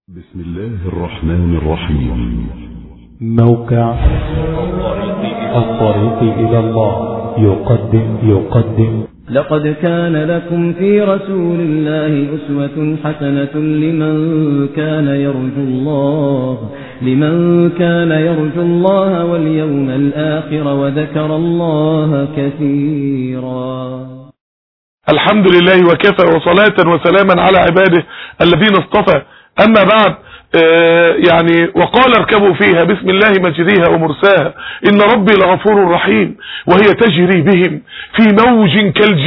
بسم الله الرحمن الرحيم. موقع الطريق إلى الله يقدم لقد كان لكم في رسول الله أسوة حسنة لمن كان يرجو الله واليوم الآخر وذكر الله كثيرا. الحمد لله وكفى وصلاة وسلاما على عباده الذين اصطفى. أما بعد، وقال اركبوا فيها بسم الله مجريها ومرساها إن ربي لغفور رحيم وهي تجري بهم في موج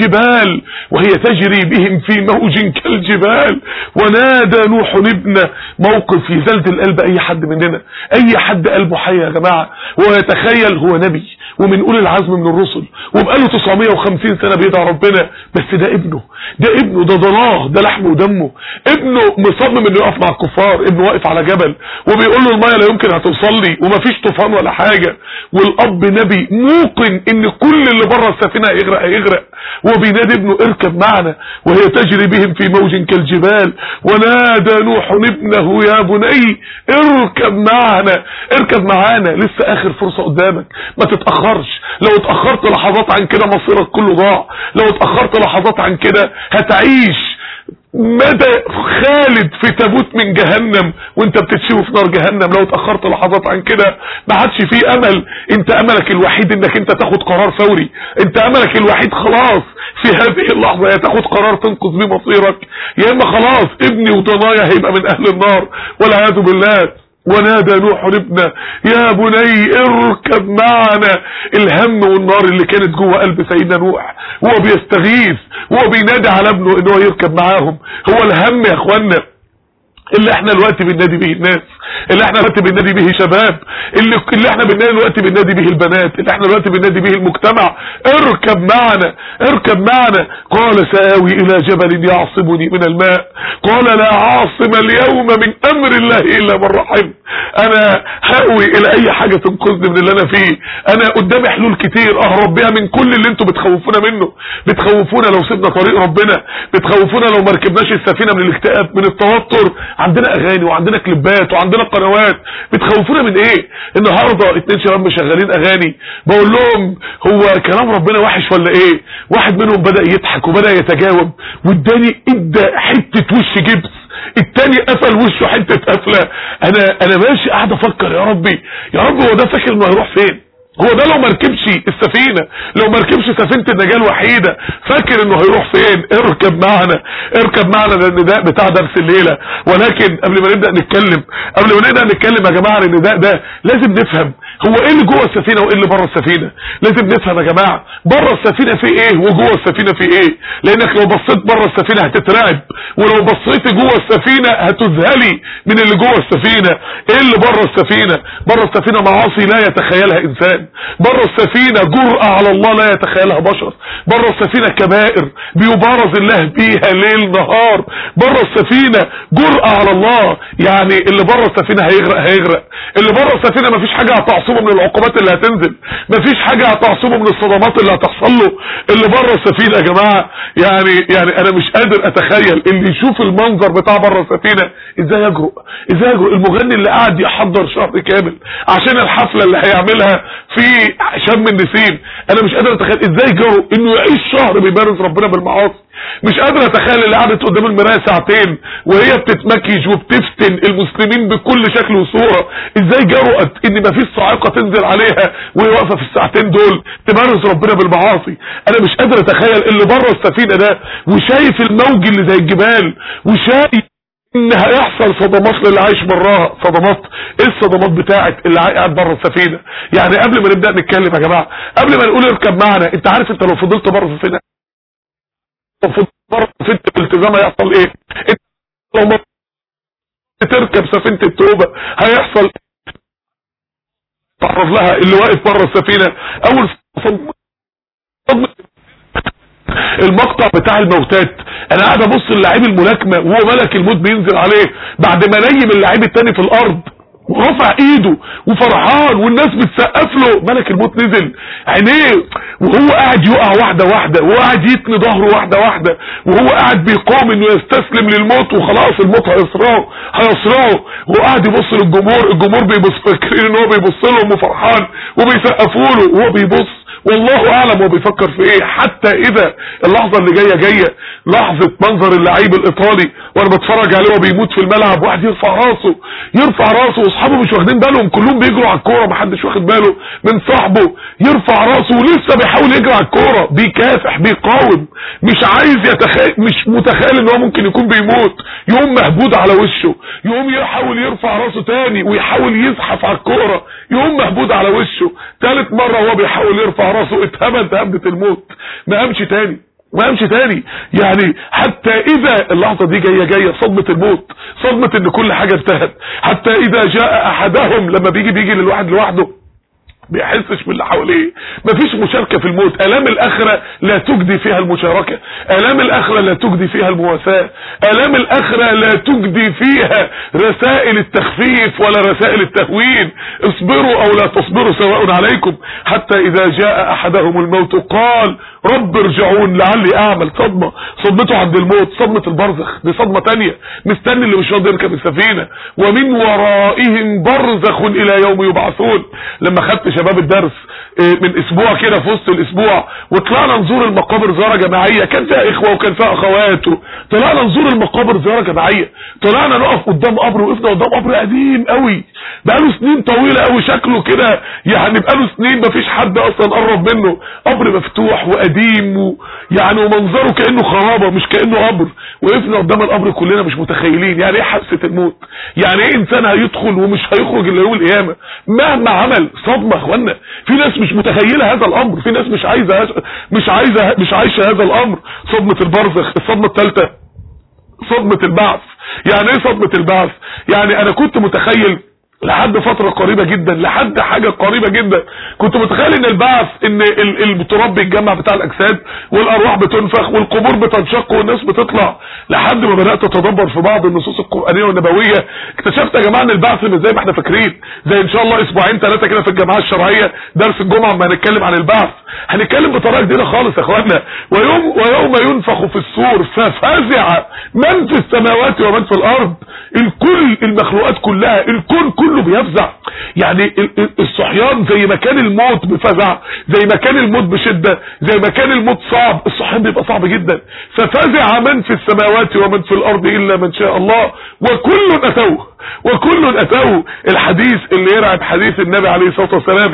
كالجبال ونادى نوح ابنه. موقف يزلزل قلب أي حد مننا، أي حد قلبه حي يا جماعة ويتخيل هو نبي ومن أولي العزم من الرسل وبقاله 950 سنة بيدعى ربنا، بس ده ابنه ده ضناه، ده لحمه ودمه، ابنه مصمم انه يقف مع الكفار، ابنه واقف على جبل وبيقول له المية لا يمكن هتوصل لي ومفيش طوفان ولا حاجة، والاب نبي موقن ان كل اللي بره السفينة هيغرق وبينادي ابنه اركب معنا وهي تجري بهم في موج كالجبال ونادى نوح ابنه يا بني اركب معانا لسه اخر فرصة قدامك، ما تتأخرش. لو اتأخرت لحظات عن كده مصيرك كله ضاع، لو اتأخرت لحظات عن كده هتعيش مدى خالد في تابوت من جهنم وانت بتتشوي في نار جهنم. لو اتأخرت لحظات عن كده ما عادش فيه امل، انت املك الوحيد انك انت تاخد قرار فوري، انت املك الوحيد خلاص في هذه اللحظة يا تاخد قرار تنقذ بيه مصيرك يا اما خلاص ابني وضنايا هيبقى من اهل النار والعياذ بالله. ونادى نوح ابنه يا بني اركب معنا. الهم والنار اللي كانت جوه قلب سيدنا نوح وهو بيستغيث وهو بينادي على ابنه ان هو يركب معاهم، هو الهم يا اخوانا اللي احنا دلوقتي بننادي به الناس، اللي احنا دلوقتي بننادي به شباب، اللي احنا دلوقتي بننادي به البنات، اللي احنا دلوقتي بننادي به المجتمع. اركب معنا. قال سآوي الى جبل يعصمني من الماء قال لا عاصم اليوم من امر الله الا من رحم. انا هاوي الى اي حاجة تنقذني من اللي انا فيه، انا قدامي حلول كتير اهرب بيها من كل اللي انتوا بتخوفونا منه، بتخوفونا لو سيبنا طريق ربنا، بتخوفونا لو ما ركبناش السفينة من الاكتئاب من التوتر. عندنا اغاني وعندنا كليبات وعندنا قنوات، بتخوفونا من ايه؟ النهارده 2 شباب مشغلين اغاني بقول لهم هو كلام ربنا وحش ولا ايه؟ واحد منهم بدأ يضحك وبدأ يتجاوب والتاني ادى حتة وش جبس، التاني قفل وشه حتة قفلة. انا ماشي قاعد افكر يا ربي هو ده فاكر انه هيروح فين؟ هو ده لو مركبش السفينة، لو مركبش سفينة النجاة الوحيدة فاكر انه هيروح فين؟ اركب معنا ده النداء بتاع درس الليلة. ولكن قبل ما نبدأ نتكلم يا جماعة النداء ده لازم نفهم هو ايه اللي جوه السفينة وايه اللي بره السفينة. لازم نفهم يا جماعة بره السفينة في ايه وجوه السفينة في ايه، لانك لو بصيت بره السفينة هتترعب ولو بصيت جوه السفينة هتذهلي من اللي جوه السفينة. ايه اللي بره السفينة؟ بره السفينة معاصي لا يتخيلها انسان، بره السفينة جرأة على الله لا يتخيلها بشر، بره السفينة كبائر بيبارز الله بيها ليل نهار، بره السفينة جرأة على الله. يعني اللي بره السفينة هيغرق، اللي بره السفينة مفيش حاجة هتعصمه من العقوبات اللي هتنزل، مفيش حاجة هتعصمه من الصدمات اللي هتحصل له. اللي بره السفينة يا جماعة يعني انا مش قادر اتخيل اللي يشوف المنظر بتاع بره السفينة ازاي يجرؤ. المغني اللي قاعد يحضر شهر كامل عشان الحفلة اللي هيعملها في شم النسيم، انا مش قادر اتخيل ازاي جرؤ انه يعيش شهر بيبارز ربنا بالمعاصي. مش قادر اتخيل اللي قعدت قدام المرايه ساعتين وهي بتتمكيج وبتفتن المسلمين بكل شكل وصوره، ازاي جرأت ان مفيش صاعقه تنزل عليها وهي واقفه في الساعتين دول تبارز ربنا بالمعاصي. انا مش قادر اتخيل اللي بره السفينه ده وشايف الموج اللي زي الجبال وشايف ان هيحصل صدمات للي عايش براها. صدمات ايه الصدمات بتاعت اللي قاعد بره السفينه؟ يعني قبل ما نبدا نتكلم يا جماعه، قبل ما نقول اركب معنا، انت عارف انت لو فضلت بره السفينه الالتزام هيحصل ايه؟ انت لو ما تركب سفينه التوبه هيحصل تعرف لها اللي واقف بره السفينه اول المقطع بتاع الموتات. انا قاعد ابص للاعيب الملاكمه وهو ملك الموت بينزل عليه بعد ما نيم اللاعب التاني في الارض ورفع ايده وفرحان والناس بتسقف له. ملك الموت نزل عينيه وهو قاعد يقع واحده واحده، وهو قاعد يتني ظهره واحده واحده، وهو قاعد بيقوم انه يستسلم للموت وخلاص الموت هيصرعه. وهو قاعد يبص للجمهور، الجمهور بيبص فاكرين ان هو بيبص لهم وفرحان وبيسقفوا له، وهو بيبص والله اعلم هو بيفكر في ايه. حتى اذا اللحظه اللي جايه لحظه منظر اللعيب الايطالي وانا بتفرج عليه وهو بيموت في الملعب، واحد يرفع راسه واصحابه مش واخدين بالهم، كلهم بيجروا على الكوره، محدش واخد باله من صاحبه، يرفع راسه ولسه بيحاول يجري على الكوره، بيكافح بيقاوم، مش متخيل ان هو ممكن يكون بيموت، يقوم مهبود على وشه، يقوم يحاول يرفع راسه تاني ويحاول يزحف على الكوره، يقوم مهبود على وشه. ثالث مره وهو بيحاول يرفع راسه اتهبد هبده الموت، ما قامش تاني. يعني حتى اذا اللحظه دي جايه صدمه الموت، صدمه ان كل حاجه انتهت. حتى اذا جاء احدهم، لما بيجي للواحد لوحده بيحسش باللي حواليه، مفيش مشاركه في الموت. الام الاخره لا تجدي فيها المشاركه، الام الاخره لا تجدي فيها المواساه، الام الاخره لا تجدي فيها رسائل التخفيف ولا رسائل التهوين. اصبروا او لا تصبروا سواء عليكم. حتى اذا جاء احدهم الموت قال رب ارجعون لعلي اعمل. صدمته عند الموت، صدمه البرزخ دي صدمه تانية، مستني اللي مش راضي يركب السفينه. ومن ورائهم برزخ الى يوم يبعثون. لما خدت شباب الدرس من اسبوع كده في وسط الاسبوع وطلعنا نزور المقابر زياره جماعيه، كان فيها اخوه وكان فيها اخوات، طلعنا نزور المقابر زياره جماعيه، طلعنا نقف قدام قبر، وقفنا قدام قبر قديم قوي بقاله سنين طويله قوي، شكله كده يعني بقاله سنين مفيش حد اصلا قرب منه، قبر مفتوح وقديم يعني ومنظره كانه خرابه مش كانه قبر. وقفنا قدام القبر كلنا مش متخيلين يعني ايه حادثه الموت، يعني ايه انسان هيدخل ومش هيخرج الا يوم القيامه مهما عمل. صدمه يا اخوانا، في ناس مش متخيله هذا الامر، في ناس مش عايشه هذا الامر. صدمه البرزخ. الصدمه الثالثه صدمه البعث. يعني ايه صدمه البعث؟ يعني انا كنت متخيل لحد فترة قريبة جدا، لحد حاجة قريبة جدا، كنت متخيل ان البعث ان التراب بيتجمع بتاع الاجساد والارواح بتنفخ والقبور بتنشق والناس بتطلع. لحد ما بدأت اتدبر في بعض النصوص القرآنية والنبوية اكتشفت يا جماعة ان البعث مش زي ما احنا فاكرين. زي ان شاء الله اسبوعين 3 كده في الجماعة الشرعية درس الجمعة ما هنتكلم عن البعث، هنتكلم بطريقة جديدة خالص يا اخوانا. ويوم ينفخ في الصور ففزع من في السماوات ومن في الارض. الكل، المخلوقات كلها، الكون كله بيفزع. يعني الصحيان زي ما كان الموت بفزع، زي ما كان الموت بشدة، زي ما كان الموت صعب، الصحيان بيبقى صعب جدا. ففزع من في السماوات ومن في الارض الا من شاء الله وكل اتوه. الحديث اللي يرعب حديث النبي عليه الصلاة والسلام،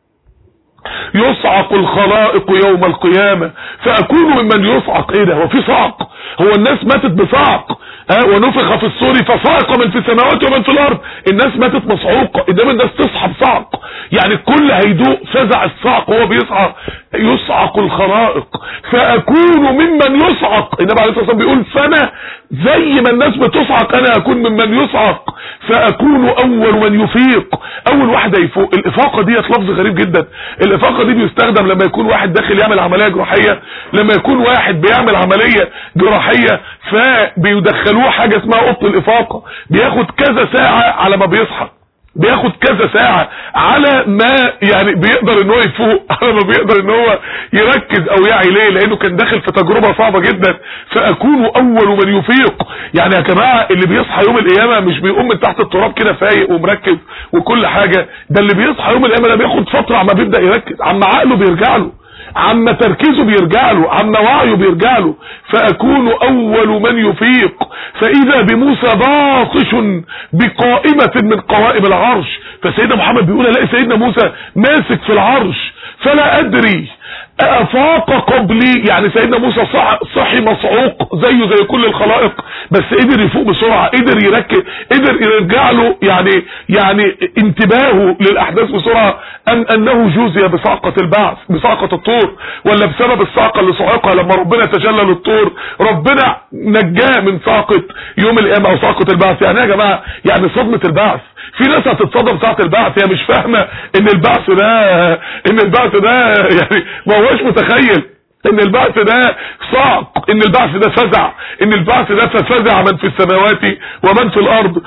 يصعق الخلائق يوم القيامة فأكون ممن يصعق. ايه ده؟ هو في صعق؟ هو الناس ماتت بصعق؟ ونفخ في الصور فصعق من في السماوات ومن في الارض. الناس ماتت مصعوقة، انما الناس تصحى بصعق. يعني الكل هيدوق فزع الصعق وهو بيصعق. يصعق الخلائق فأكون ممن يصعق. النبي عليه الصلاة والسلام بيقول فانا زي ما الناس بتصعق انا اكون ممن يصعق. فأكون اول من يفيق، اول واحد هيفوق. الافاقة دي لفظ غريب جدا. الافاقة دي بيستخدم لما يكون واحد داخل يعمل عملية جراحية، لما يكون واحد بيعمل عملية جراحية فبيدخلوه حاجة اسمها اوضه الافاقة، بياخد كذا ساعة على ما بيصحى، بياخد كذا ساعة على ما يعني بيقدر ان هو يفوق، على ما بيقدر ان هو يركز او يعي. ليه؟ لانه كان داخل في تجربة صعبة جدا. فاكون اول من يفيق. يعني يا جماعة اللي بيصحى يوم القيامة مش بيقوم من تحت التراب كده فايق ومركز وكل حاجة، ده اللي بيصحى يوم القيامة ده بياخد فترة عما بيبدأ يركز، عما عقله بيرجع له، عما تركيزه بيرجع له، عما وعيه بيرجع له. فأكون أول من يفيق. فإذا بموسى باطش بقائمة من قوائم العرش. فسيدنا محمد بيقول الاقي سيدنا موسى ماسك في العرش فلا أدري أفاق قبلي. يعني سيدنا موسى صحي مصعوق زيه زي كل الخلائق، بس قدر يفوق بسرعة، قدر يركز، قدر يرجع له يعني انتباهه للأحداث بسرعة. أنه جوزي بصعقة البعث، بصعقة الطور، ولا بسبب الصعقة اللي صعقها لما ربنا تجلى للطور ربنا نجاه من صعقة يوم القيامة أو صعقة البعث. يعني يا جماعة يعني صدمة البعث. في ناس هتتصدم ساعة البعث، هي مش فاهمة ان البعث ده يعني ما هوش متخيل ان البعث ده صعق، ان البعث ده فزع، ان البعث ده ففزع من في السماوات ومن في الارض.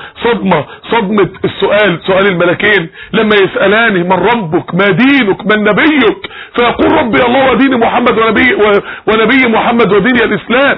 صدمة السؤال، سؤال الملكين لما يسألانه من ربك ما دينك من نبيك، فيقول ربي الله ودين محمد ونبي محمد وديني الاسلام،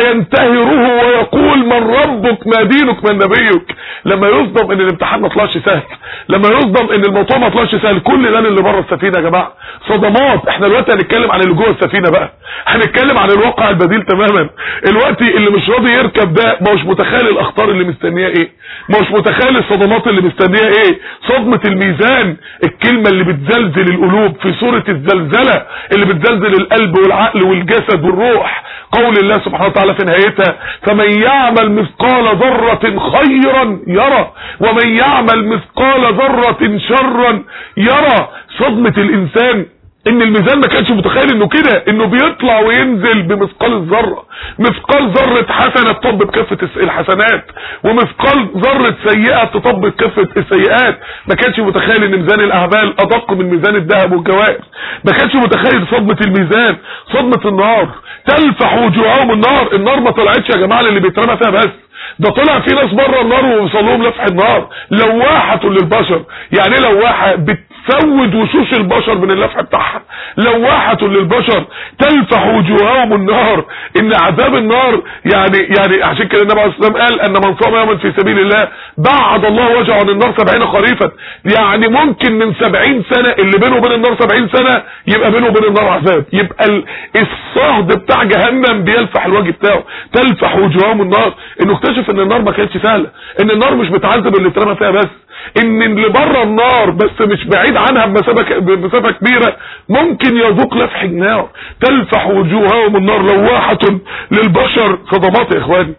فينتهره ويقول من ربك ما دينك من نبيك. لما يصدم ان الامتحان ما طلعش سهل، لما يصدم ان الموضوع ما طلعش سهل، كل ده اللي بره السفينه يا جماعه صدمات. احنا دلوقتي هنتكلم عن اللي جوه السفينه بقى، هنتكلم عن الواقع البديل تماما. الوقت اللي مش راضي يركب ده ما هوش متخيل الاخطار اللي مستنيه ايه، ما هوش متخيل الصدمات اللي مستنيه ايه. صدمه الميزان، الكلمه اللي بتزلزل القلوب في سوره الزلزله، اللي بتزلزل القلب والعقل والجسد والروح. قول الله سبحانه وتعالى في نهايتها فمن يعمل مثقال ذره خيرا يرى ومن يعمل مثقال ذره شرا يرى. صدمه الانسان ان الميزان ما كانش متخيل انه كده، انه بيطلع وينزل بمثقال الذره. مثقال ذره حسنه تطب بكفه الحسنات، ومثقال ذره سيئه تطب بكفه السيئات. ما كانش متخيل ان ميزان الاعمال ادق من ميزان الذهب والجواهر. ما كانش متخيل صدمه الميزان، صدمه النار. تلفح وجوههم النار. النار ما طلعتش يا جماعه اللي بيترمى فيها بس، ده طلع في ناس بره النار ووصل لهم لفح النار. لواحه للبشر، يعني ايه لواحه؟ بتسود وشوش البشر من اللفح بتاعها. لواحه للبشر تلفح وجوههم النار. ان عذاب النار يعني عشان كده النبي عليه الصلاه والسلام قال ان من صام يوما في سبيل الله بعد الله وجهه عن النار 70 خريفا. يعني ممكن من 70 سنه اللي بينه وبين النار 70 سنه يبقى بينه وبين النار عذاب، يبقى الصهد بتاع جهنم بيلفح الوجه بتاعه. تلفح وجوههم النار. انه اكتشف ان النار ما كانتش سهله، ان النار مش بتعذب اللي اترمى فيها بس، ان اللي بره النار بس مش بعيد عنها بمسافه كبيره ممكن يذوق لفح النار. تلفح وجوههم النار لواحه للبشر. صدمات يا اخواني،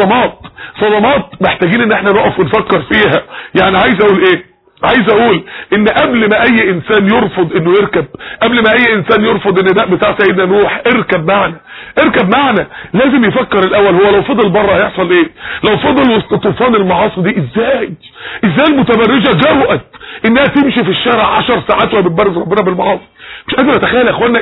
صدمات محتاجين ان احنا نقف ونفكر فيها. يعني عايز اقول ايه؟ عايز اقول ان قبل ما اي انسان يرفض انه يركب، قبل ما اي انسان يرفض النداء بتاع سيدنا نوح اركب معنا، لازم يفكر الاول هو لو فضل بره هيحصل ايه؟ لو فضل وسط طوفان المعاصي دي ازاي المتبرجه جرأت انها تمشي في الشارع 10 ساعات وهي بتبرز ربنا بالمعاصي؟ مش قادر اتخيل يا اخوانا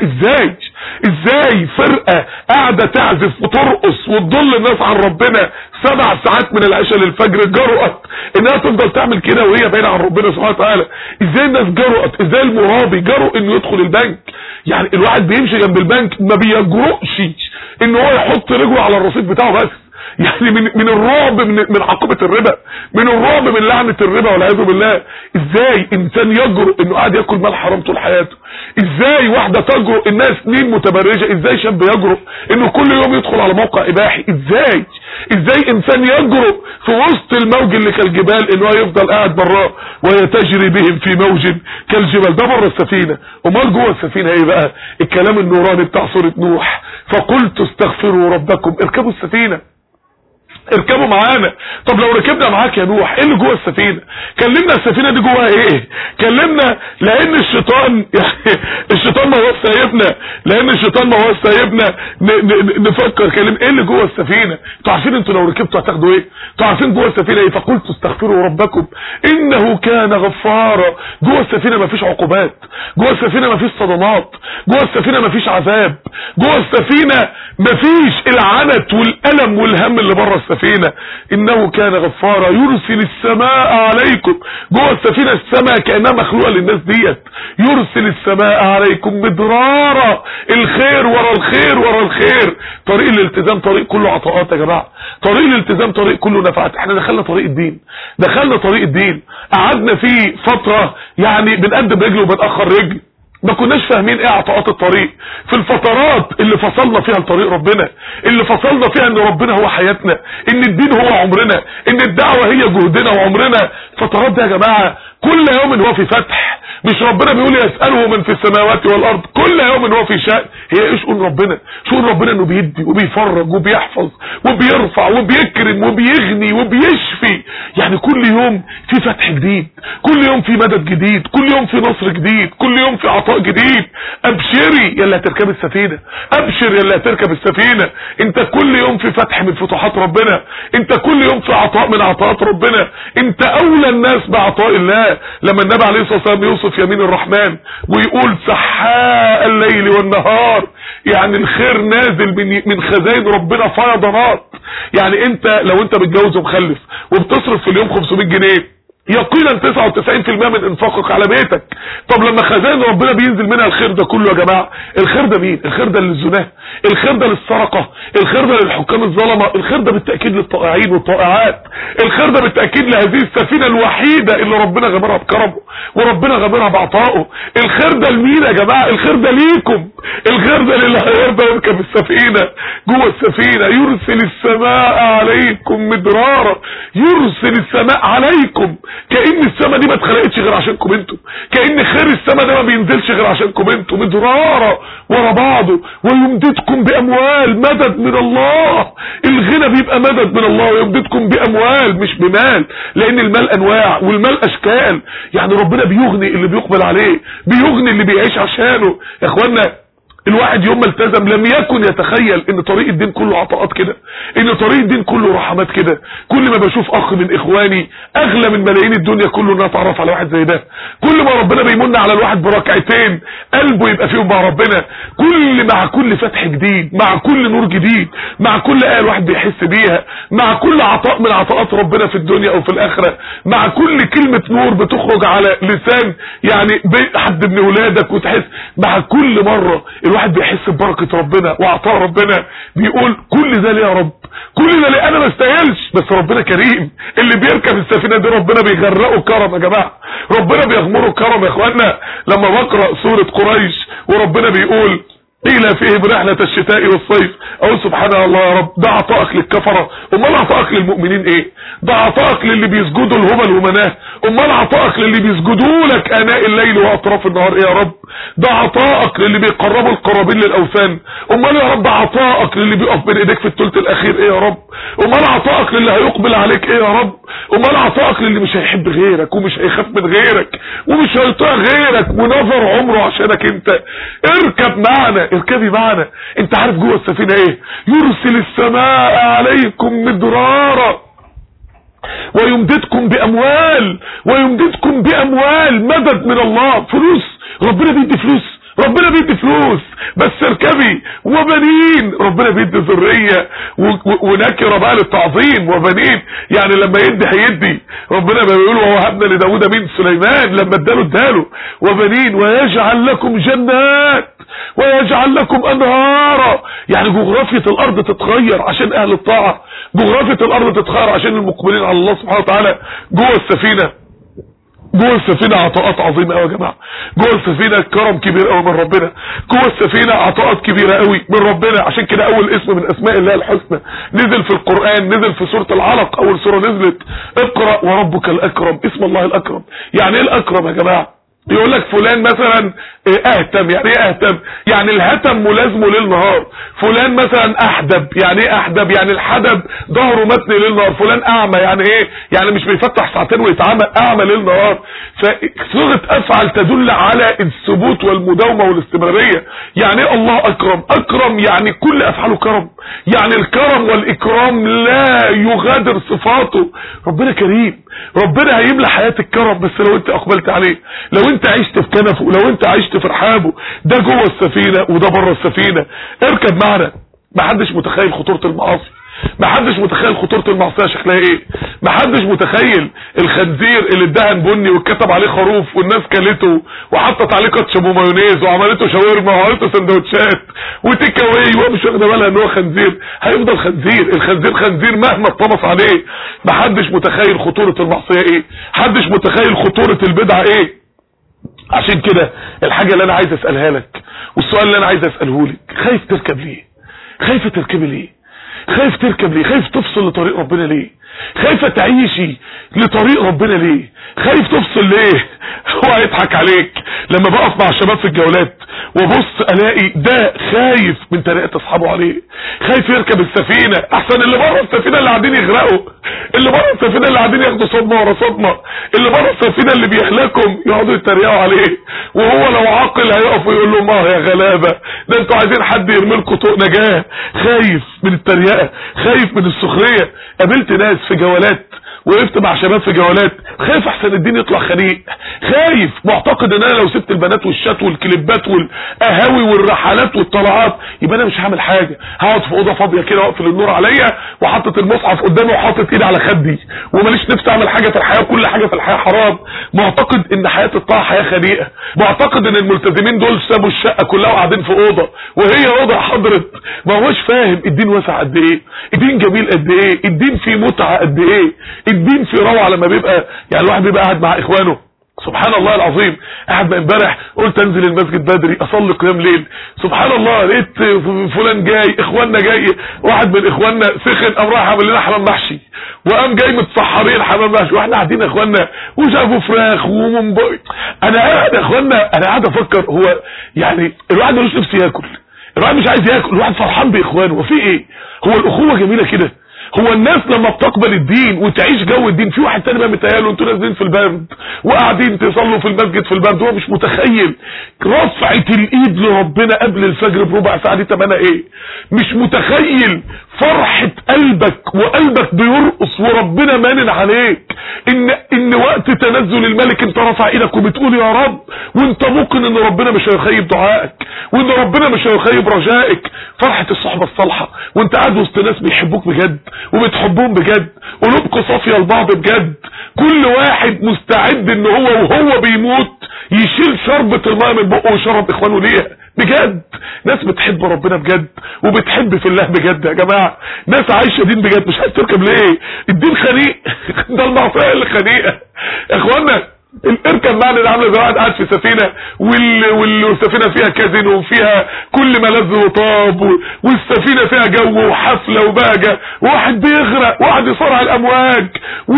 ازاي فرقه قاعده تعزف وترقص وتضل الناس عن ربنا 7 ساعات من العشاء للفجر جرأت انها تفضل تعمل كده وهي بعيده عن ربنا سبحانه وتعالى. ازاي الناس جرأت، ازاي المرابي جرؤ انه يدخل البنك؟ يعني الواحد بيمشي جنب البنك ما بيجرؤش ان هو يحط رجله على الرصيد بتاعه بس. يعني من الرعب من عقوبة الربا، من الرعب من لعنة الربا والعياذ بالله. ازاي انسان يجرؤ انه قاعد ياكل مال حرام طول حياته؟ ازاي واحدة تجرؤ انها سنين متبرجة؟ ازاي شاب يجرؤ انه كل يوم يدخل على موقع اباحي؟ ازاي انسان يجرؤ في وسط الموج اللي كالجبال انه يفضل قاعد براه وهي تجري بهم في موج كالجبال؟ ده بره السفينة. امال جوه السفينة ايه بقى؟ الكلام النوراني بتاع سورة نوح. فقلت استغفروا ربكم. اركبوا السفينة، اركبوا معانا. طب لو ركبنا معاك يا نوح ايه اللي جوه السفينه؟ كلمنا السفينه دي جواها ايه؟ كلمنا، لان الشيطان ما هو سايبنا، نفكر. كلم ايه اللي جوه السفينه؟ انتوا عارفين انتوا لو ركبتوا هتاخدوا ايه؟ انتوا عارفين جوه السفينه ايه؟ فقلت استغفروا ربكم انه كان غفارا. جوه السفينه مفيش عقوبات، جوه السفينه مفيش صدمات، جوه السفينه مفيش عذاب، جوه السفينه مفيش العنت والالم والهم اللي بره السفينه. انه كان غفارا يرسل السماء عليكم. جوه السفينه السماء كانها مخلوقه للناس ديت. يرسل السماء عليكم مدرارا. الخير ورا الخير ورا الخير. طريق الالتزام طريق كله عطاءات يا جماعه، طريق الالتزام طريق كله نفعات. احنا دخلنا طريق الدين، قعدنا فيه فتره يعني بنقدم رجل وبنأخر رجل، ما كناش فاهمين ايه عطاءات الطريق. في الفترات اللي فصلنا فيها لطريق ربنا، اللي فصلنا فيها ان ربنا هو حياتنا، ان الدين هو عمرنا، ان الدعوة هي جهدنا وعمرنا. الفترات دي يا جماعة كل يوم هو في فتح. مش ربنا بيقول يسأله من في السماوات والارض، كل يوم هو في شأن. هي ايه شؤون ربنا؟ شؤون ربنا انه بيدي وبيفرج وبيحفظ وبيرفع وبيكرم وبيغني وبيشفي. يعني كل يوم في فتح جديد، كل يوم في مدد جديد، كل يوم في نصر جديد، كل يوم في عطاء جديد. ابشري يلا هتركب السفينة، ابشر يلا هتركب السفينة. انت كل يوم في فتح من فتوحات ربنا، انت كل يوم في عطاء من عطاءات ربنا، انت اولى الناس بعطاء الله. لما النبي عليه الصلاة والسلام يوصف يصف يمين الرحمن ويقول سحاء الليل والنهار، يعني الخير نازل من خزائن ربنا فيضانات. يعني انت لو انت متجوز ومخلف وبتصرف في اليوم 500 جنيه يقينا 99% من انفاقك على بيتك. طب لما خزائن ربنا بينزل منها الخير ده كله يا جماعه، الخير ده مين؟ الخير ده للزنا، الخير ده للسرقه، الخير ده للحكام الظلمه، الخير ده بالتاكيد للطائعين والطائعات، الخير ده بالتاكيد لهذه السفينه الوحيده اللي ربنا غامرها بكرمه وربنا غامرها بعطائه. الخير ده لمين يا جماعه؟ الخير ده ليكم، الخير ده للي هيرضى يركب السفينه. جوه السفينه يرسل السماء عليكم مدرارا، يرسل السماء عليكم، كأن السماء دي ما اتخلقتش غير عشانكم انتم، كأن خير السماء ده ما بينزلش غير عشانكم انتم، مدرارا ورا بعضه. ويمددكم بأموال، مدد من الله. الغنى بيبقى مدد من الله، ويمددكم بأموال مش بمال، لأن المال أنواع والمال أشكال. يعني ربنا بيغني اللي بيقبل عليه، بيغني اللي بيعيش عشانه. يا اخوانا الواحد يوم ما التزم لم يكن يتخيل ان طريق الدين كله عطاءات كده، ان طريق الدين كله رحمات كده. كل ما بشوف اخ من اخواني اغلى من ملايين الدنيا كله انها تعرف على واحد زي ده. كل ما ربنا بيمن على الواحد بركعتين قلبه يبقى فيهم مع ربنا. مع كل فتح جديد، مع كل نور جديد، مع كل آية الواحد بيحس بيها، مع كل عطاء من عطاءات ربنا في الدنيا او في الاخرة، مع كل كلمة نور بتخرج على لسان يعني حد من ولادك وتحس، مع كل مرة الواحد بيحس ببركة ربنا وعطاء ربنا، بيقول كل ده ليه يا رب؟ كل ده ليه؟ انا ما استاهلش، بس ربنا كريم. اللي بيركب السفينة دي ربنا بيغرقه كرم يا جماعة، ربنا بيغمره كرم يا اخوانا. لما بقرأ سورة قريش وربنا بيقول إلى فيهم رحلة الشتاء والصيف، أقول سبحان الله يا رب، ده عطائك للكفرة، امال عطائك للمؤمنين ايه؟ ده عطائك للي بيسجدوا الهبل ومناه، امال عطائك للي بيسجدوا لك آناء الليل واطراف النهار ايه يا رب؟ ده عطائك للي بيقربوا القرابين للاوثان، امال يا رب عطائك للي بيقف بين ايديك في الثلث الاخير ايه يا رب؟ امال عطائك للي هيقبل عليك ايه يا رب؟ امال عطائك للي مش هيحب غيرك ومش هيخاف من غيرك ومش هيطيع غيرك ونظر عمره عشانك انت. اركب معنا، اركبي معنا. انت عارف جوه السفينة ايه؟ يرسل السماء عليكم مدرارا ويمددكم بأموال، ويمددكم بأموال، مدد من الله. فلوس، ربنا بيدي فلوس، ربنا بيدي فلوس، بس اركبي. وبنين، ربنا بيدي ذرية ونكرة بقى للتعظيم. وبنين يعني لما يدي هيدي، ربنا بيقول ووهبنا لداود من سليمان، لما اداله. وبنين ويجعل لكم جنات ويجعل لكم انهارا. يعني جغرافية الارض تتغير عشان اهل الطاعة، جغرافية الارض تتغير عشان المقبلين على الله سبحانه وتعالى. جوه السفينة عطاءات عظيمة قوي يا جماعة. جوه السفينة كرم كبير قوي من ربنا، جوه السفينة عطاءات كبيرة قوي من ربنا. عشان كده اول اسم من اسماء الله الحسنى نزل في القرآن، نزل في سورة العلق، اول سورة نزلت، اقرأ وربك الاكرم. اسم الله الاكرم. يعني ايه الاكرم يا جماعة؟ يقول لك فلان مثلا اهتم. يعني ايه اهتم؟ يعني الهتم ملازمه ليل نهار. فلان مثلا احدب. يعني ايه احدب؟ يعني الحدب ظهره متني ليل نهار. فلان اعمى. يعني ايه؟ يعني مش بيفتح ساعتين ويتعمى، اعمى ليل نهار. فصيغه افعل تدل على الثبوت والمداومه والاستمراريه. يعني ايه الله اكرم؟ اكرم يعني كل افعاله كرم، يعني الكرم والاكرام لا يغادر صفاته. ربنا كريم، ربنا هيملى حياتك كرم، بس لو انت اقبلت عليه، لو انت عشت في كنفه، لو انت عشت في رحابه. ده جوه السفينة وده بره السفينة. اركب معنا. محدش متخيل خطورة المعاصي، محدش متخيل خطورة المعصية شكلها ايه، محدش متخيل الخنزير اللي ادهن بني واتكتب عليه خروف والناس كلته وحطت عليه كاتشب ومايونيز وعملته شاورما وعملته سندوتشات وتيك اواي ومش واخده بالها ان هو خنزير. هيفضل خنزير، الخنزير خنزير مهما اتطمس عليه. محدش متخيل خطورة المعصية ايه، محدش متخيل خطورة البدعة ايه. عشان كده الحاجة اللي انا عايز اسألها لك والسؤال اللي انا عايز اسأله لك، خايف تركب ليه؟ خايفة تركبي ليه؟ خايف تركب ليه؟ خايف تفصل لطريق ربنا ليه؟ خايفة تعيشي لطريق ربنا ليه؟ خايف تفصل ليه؟ هو هيضحك عليك. لما بقف مع الشباب في الجولات وبص الاقي ده خايف من طريقة اصحابه عليه، خايف يركب السفينة احسن اللي بره السفينة اللي قاعدين يغرقوا، اللي بره السفينة اللي قاعدين ياخدوا صدمة ورا صدمة، اللي بره السفينة اللي بيهلكهم يقعدوا يتريقوا عليه، وهو لو عاقل هيقف ويقول لهم اه يا غلابة ده انتوا عايزين حد يرمي لكم طوق نجاة. خايف من التريقة، خايف من السخرية. قابلت ناس في جولات وقفت مع شباب في جولات، خايف احسن الدين يطلع خنيق، خايف معتقد ان انا لو سبت البنات والشات والكليبات والقهاوي والرحلات والطلعات يبقى انا مش هعمل حاجه، هقعد في اوضه فاضيه كده واقفل النور عليا وحاطط المصحف قدامي وحاطط ايدي على خدي وماليش نفسي اعمل حاجه في الحياه، كل حاجه في الحياه حرام. معتقد ان حياه الطاعه حياه خنيقه، معتقد ان الملتزمين دول سابوا الشقه كلها وقاعدين في اوضه وهي اوضه حضرت. ما هوش فاهم الدين واسع قد ايه، الدين جميل قد ايه، الدين فيه متعه قد ايه، الدين فيه روعه لما بيبقى يعني الواحد بيبقى قاعد مع اخوانه. سبحان الله العظيم، قاعد امبارح قلت انزل المسجد بدري اصلي قيام ليل، سبحان الله لقيت فلان جاي، اخواننا جاي، واحد من اخواننا سخن قام رايح عمل لنا حمام محشي وقام جاي متسحرين حمام محشي واحنا قاعدين اخواننا وشافوا فراخ ومنبوي. انا قاعد يا اخواننا انا قاعد افكر، هو يعني الواحد ملوش نفس ياكل، الواحد مش عايز ياكل، الواحد فرحان باخوانه، وفي ايه؟ هو الاخوه جميله كده؟ هو الناس لما بتقبل الدين وتعيش جو الدين، في واحد تاني بقى متهيأله انتوا نازلين في البرد وقاعدين تصلوا في المسجد في البرد، هو مش متخيل رفعة الايد لربنا قبل الفجر بربع ساعة دي تمنها ايه، مش متخيل فرحة قلبك وقلبك بيرقص وربنا مانن عليك ان وقت تنزل الملك انت رافع ايدك وبتقول يا رب، وانت ممكن ان ربنا مش هيخيب دعائك وان ربنا مش هيخيب رجائك. فرحة الصحبة الصالحة وانت قاعد وسط ناس بيحبوك بجد وبتحبهم بجد، قلوبكم صافية لبعض بجد، كل واحد مستعد ان هو وهو بيموت يشيل شربة الماء من بقه ويشرب اخوانه ليها بجد. ناس بتحب ربنا بجد وبتحب في الله بجد يا جماعة، ناس عايشة دين بجد. مش عايز تركب ليه؟ الدين خنيق ده المعصية اللي خنيقة اخوانا. اركب معنا اللي عامله زي واحد قاعد في سفينه والسفينه فيها كازينو وفيها كل ملذ وطاب والسفينه فيها جو وحفله وبهجه، وواحد بيغرق وواحد يصارع الامواج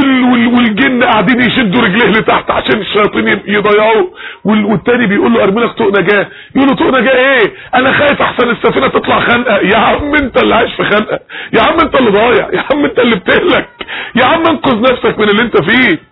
والجن قاعدين يشدوا رجليه لتحت عشان الشياطين يضيعوه، والتاني بيقول له ارمي لك طوق نجاه، يقول له طوق نجاه ايه؟ انا خايف احسن السفينه تطلع خنقه. يا عم انت اللي عايش في خنقه، يا عم انت اللي ضايع، يا عم انت اللي بتهلك، يا عم انقذ نفسك من اللي انت فيه.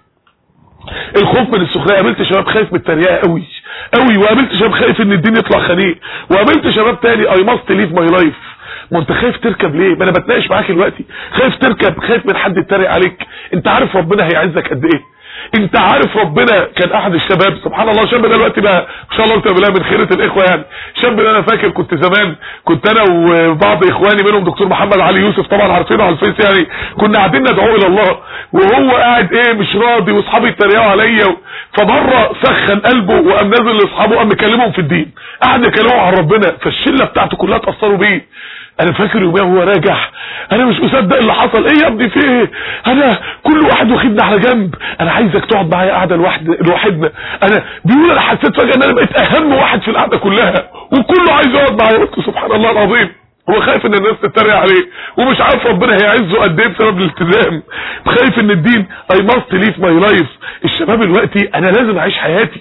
الخوف من السخريه، قابلت شباب خايف من التريقه قوي قوي، وقابلت شباب خايف ان الدين يطلع خنيق، وقابلت شباب تاني اي ماست ليف ماي لايف. ما انت خايف تركب ليه؟ ما انا بتناقش معاك دلوقتي، خايف تركب، خايف من حد يتريق عليك. انت عارف ربنا هيعزك قد ايه؟ انت عارف ربنا كان احد الشباب سبحان الله، شاب ده دلوقتي بقى ان شاء الله بالله من خيرة الاخوه يعني، شاب ده انا فاكر كنت زمان كنت انا وبعض اخواني منهم دكتور محمد علي يوسف طبعا عارفينه على الفيس يعني، كنا قاعدين ندعو الى الله وهو قاعد ايه مش راضي واصحابي يتريقوا عليا، فمره سخن قلبه وقام نازل لاصحابه قام مكلمهم في الدين، قعد يكلمهم عن ربنا، فالشله بتاعته كلها اتاثروا بيه. انا فاكر يوميها وهو راجع انا مش مصدق اللي حصل، ايه يا ابني في ايه؟ انا كل واحد واخدنا على جنب، انا عايزك تقعد معايا قاعده لوحدنا، انا بيقول انا حسيت فجاه ان انا بقيت اهم واحد في القعده كلها وكله عايز يقعد معايا. قلت سبحان الله العظيم، هو خايف ان الناس تتريق عليه ومش عارف ربنا هيعزه قد ايه بسبب الالتزام، خايف ان الدين I must live my life. الشباب دلوقتي انا لازم اعيش حياتي،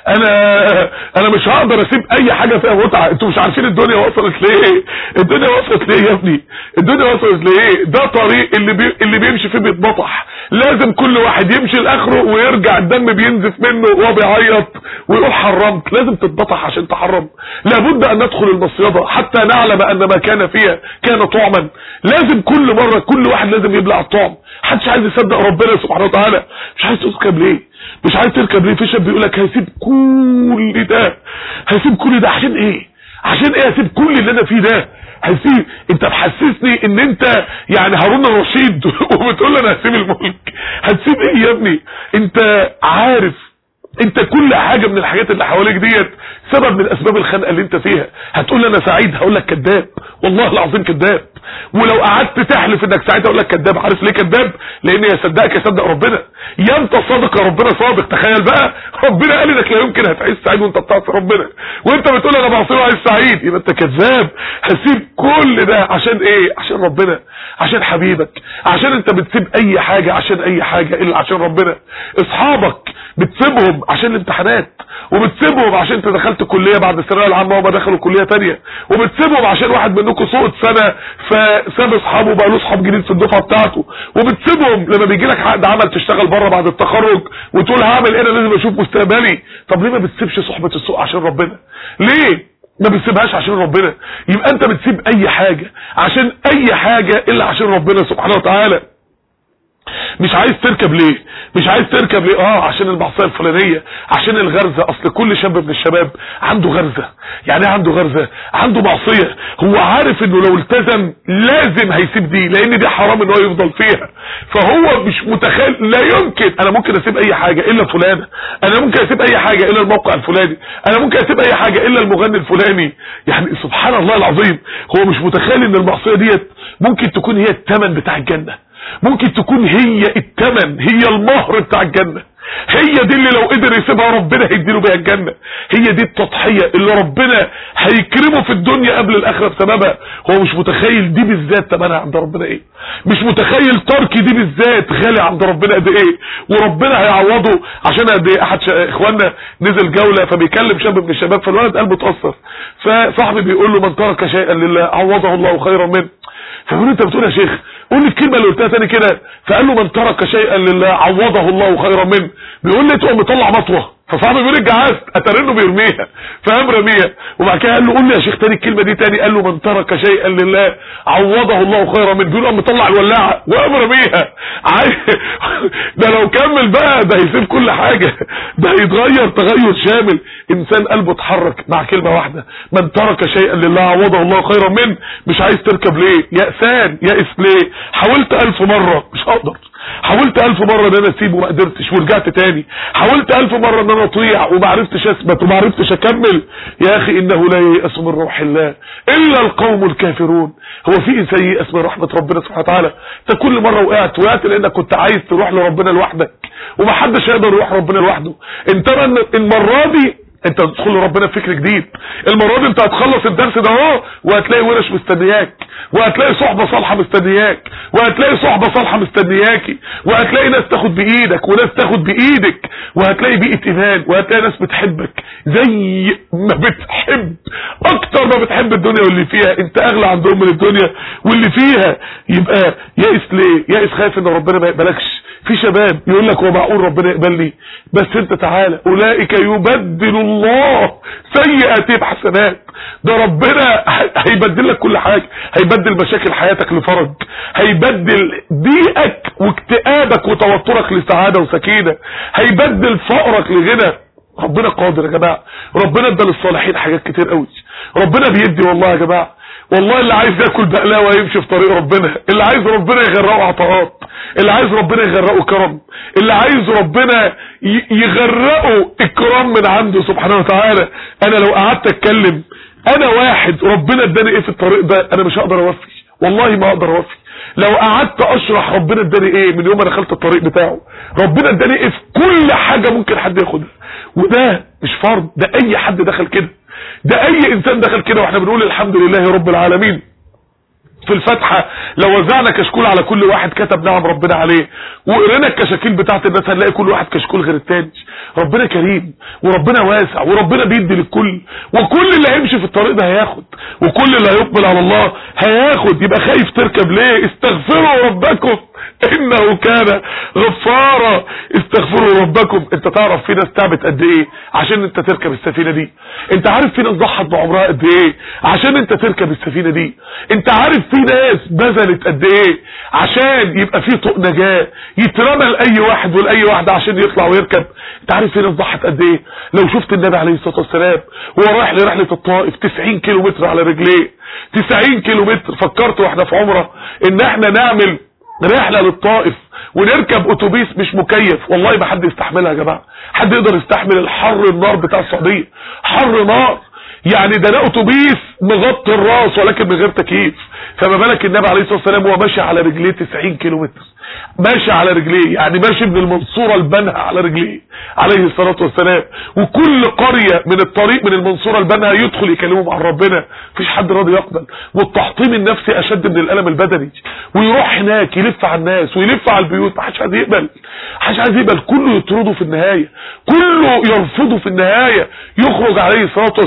انا مش هقدر اسيب اي حاجه فيها متعه. انتوا مش عارفين الدنيا وصلت ليه، الدنيا وصلت ليه يا ابني، الدنيا وصلت ليه؟ ده طريق اللي بيمشي فيه بيتبطح، لازم كل واحد يمشي لاخره ويرجع الدم بينزف منه وهو بيعيط ويقول حرمت. لازم تتبطح عشان تحرم، لابد ان ندخل المصيده حتى نعلم ان ما كان فيها كان طعما. لازم كل مره كل واحد لازم يبلع الطعم. محدش عايز يصدق ربنا سبحانه وتعالى. مش عايز تركب ليه؟ مش عايز تركب ليه؟ في شاب بيقول لك هسيب كل ده، هسيب كل ده عشان ايه؟ عشان ايه هسيب كل اللي انا فيه ده؟ هسيب، انت محسسني ان انت يعني هارون الرشيد وبتقول لي انا هسيب الملك. هتسيب ايه يا ابني؟ انت عارف انت كل حاجه من الحاجات اللي حواليك ديت سبب من اسباب الخنقه اللي انت فيها. هتقول لي انا سعيد، هقول لك كذاب، والله العظيم كذاب. ولو قعدت تحلف انك سعيد هقول لك كذاب. عارف ليه كذاب؟ لان يصدقك يصدق ربنا. يا انت صادق يا ربنا صادق. تخيل بقى ربنا قال انك لا يمكن هتعيش سعيد وانت بتعصي ربنا، وانت بتقول انا بعصي وعايز سعيد، يبقى انت كذاب. هسيب كل ده عشان ايه؟ عشان ربنا، عشان حبيبك، عشان انت بتسيب اي حاجه عشان اي حاجه الا عشان ربنا. اصحابك بتسيبهم عشان الامتحانات، وبتسيبهم عشان انت دخلت كليه بعد الثانويه العامه وما دخلوا كليه ثانيه، وبتسيبهم عشان واحد منكم سقط سنه فساب اصحابه بقى له اصحاب جديد في الدفعه بتاعته، وبتسيبهم لما بيجي لك عقد عمل تشتغل بره بعد التخرج وتقول هعمل ايه انا لازم اشوف مستقبلي. طب ليه ما بتسيبش صحبه السوق عشان ربنا؟ ليه ما بتسيبهاش عشان ربنا؟ يبقى انت بتسيب اي حاجه عشان اي حاجه الا عشان ربنا سبحانه وتعالى. مش عايز تركب ليه؟ مش عايز تركب ليه؟ عشان المعصيه الفلانيه، عشان الغرزه. اصل كل شاب من الشباب عنده غرزه. يعني ايه عنده غرزه؟ عنده معصيه، هو عارف انه لو التزم لازم هيسيب دي، لان دي حرام ان هو يفضل فيها. فهو مش متخيل، لا يمكن انا ممكن اسيب اي حاجه الا فلانه، انا ممكن اسيب اي حاجه الا الموقع الفلاني، انا ممكن اسيب اي حاجه الا المغني الفلاني. يعني سبحان الله العظيم، هو مش متخيل ان المعصيه ديت ممكن تكون هي الثمن بتاع الجنه، ممكن تكون هي الثمن، هي المهر بتاع الجنة، هي دي اللي لو قدر يسيبها ربنا هيديله بيها الجنة، هي دي التضحية اللي ربنا هيكرمه في الدنيا قبل الاخرة بسببها. هو مش متخيل دي بالذات ثمنها عند ربنا ايه، مش متخيل ترك دي بالذات غالي عند ربنا قد ايه، وربنا هيعوضه. عشان قد ايه احد اخواننا نزل جولة فبيكلم شاب من الشباب، فالولد قلبه اتأثر، فصاحبي بيقول له من ترك شيئا لله عوضه الله خيرا منه. فبيقول انت بتقول يا شيخ قول لي الكلمه اللي قلتها تاني كده. فقال له من ترك شيئا لله عوضه الله خيرا منه. بيقول لي تقوم مطلع مطوه، فصاحبي بيقول الجعاز اترنه بيرميها، فقام رميها. وبعد كده قال له قول لي يا شيخ تاني الكلمه دي تاني. قال له من ترك شيئا لله عوضه الله خيرا منه. بيقول قام مطلع الولاعه وقام رميها. ده لو كمل بقى ده هيسيب كل حاجه، ده هيتغير تغير شامل. انسان قلبه اتحرك مع كلمه واحده، من ترك شيئا لله عوضه الله خيرا منه. مش عايز تركب ليه؟ يأسان، يائس ليه؟ حاولت 1000 مره مش هقدر، حاولت 1000 مره ان انا اسيبه وما قدرتش ورجعت تاني، حاولت 1000 مره ان انا اطيع وما عرفتش اثبت وما عرفتش اكمل. يا اخي انه لا ييأس من روح الله الا القوم الكافرون. هو في انسان ييأس من رحمه ربنا سبحانه وتعالى؟ انت كل مره وقعت لانك كنت عايز تروح لربنا لوحدك، ومحدش هيقدر يروح ربنا لوحده. انت المره دي انت هتدخل لربنا بفكر جديد. المره دي انت هتخلص الدرس ده اهو وهتلاقي ورش مستنياك، وهتلاقي صحبه صالحه مستنياك، وهتلاقي صحبه صالحه مستنياكي، وهتلاقي ناس تاخد بايدك وناس تاخد بايدك، وهتلاقي بيئه ايمان، وهتلاقي ناس بتحبك زي ما بتحب اكتر ما بتحب الدنيا واللي فيها. انت اغلى عندهم من الدنيا واللي فيها. يبقى يائس ليه؟ يائس خايف ان ربنا ما يقبلكش. في شباب يقول لك هو معقول ربنا يقبلني؟ بس انت تعالى، اولئك يبدل الله سيئاتهم بحسنات. ده ربنا هيبدل لك كل حاجه، هيبدل مشاكل حياتك لفرج، هيبدل ضيقك واكتئابك وتوترك لسعاده وسكينه، هيبدل فقرك لغنى. ربنا قادر يا جماعه، ربنا ادى للصالحين حاجات كتير قوي. ربنا بيدي والله يا جماعه. والله اللي عايز ياكل بقلاوه يمشي في طريق ربنا، اللي عايز ربنا يغرقه عطاءات، اللي عايز ربنا يغرقه كرم، اللي عايز ربنا يغرقه اكرام من عنده سبحانه وتعالى. انا لو قعدت اتكلم انا واحد ربنا اداني ايه في الطريق ده انا مش هقدر اوفي، والله ما هقدر اوفي. لو قعدت اشرح ربنا اداني ايه من يوم ما دخلت الطريق بتاعه، ربنا اداني ايه في كل حاجه ممكن حد ياخدها. وده مش فرض، ده اي حد دخل كده، ده اي انسان دخل كده. واحنا بنقول الحمد لله رب العالمين. في الفاتحه لو وزعنا كشكول على كل واحد كتب نعم ربنا عليه، وقرينا الكشاكيل بتاعت الناس هنلاقي كل واحد كشكول غير التاني. ربنا كريم وربنا واسع وربنا بيدي للكل، وكل اللي هيمشي في الطريق ده هياخد، وكل اللي هيقبل على الله هياخد. يبقى خايف تركب ليه؟ استغفروا ربكم انه كان غفارا. استغفروا ربكم. انت تعرف في ناس تعبت قد ايه عشان انت تركب السفينه دي؟ انت عارف في ناس ضحت بعمرها قد ايه عشان انت تركب السفينه دي؟ انت عارف في ناس بذلت قد ايه عشان يبقى في طوق نجاه يترمى لاي واحد ولاي واحده عشان يطلع ويركب؟ انت عارف في ناس ضحت قد ايه؟ لو شفت النبي عليه الصلاه والسلام وهو رايح لرحله الطائف 90 كيلومتر على رجليه، 90 كيلومتر. فكرت واحنا في عمره ان احنا نعمل رحله للطائف ونركب اتوبيس مش مكيف، والله ما حد يستحملها يا جماعه. حد يقدر يستحمل الحر النار بتاع السعوديه؟ حر نار يعني، ده اتوبيس مغطي الراس ولكن من غير تكييف. فما بالك النبي عليه الصلاه والسلام وهو ماشي على رجليه 90 كيلومتر، ماشي على رجليه، يعني ماشي من المنصوره لبنها على رجليه عليه الصلاه والسلام. وكل قريه من الطريق من المنصوره لبنها يدخل يكلمهم عن ربنا، مفيش حد راضي يقبل. والتحطيم النفسي اشد من الالم البدني. ويروح هناك يلف على الناس ويلف على البيوت، محدش عايز يقبل، محدش عايز يقبل. كله يطرده في النهايه، كله يرفضه في النهايه. يخرج عليه الصلاه والسلام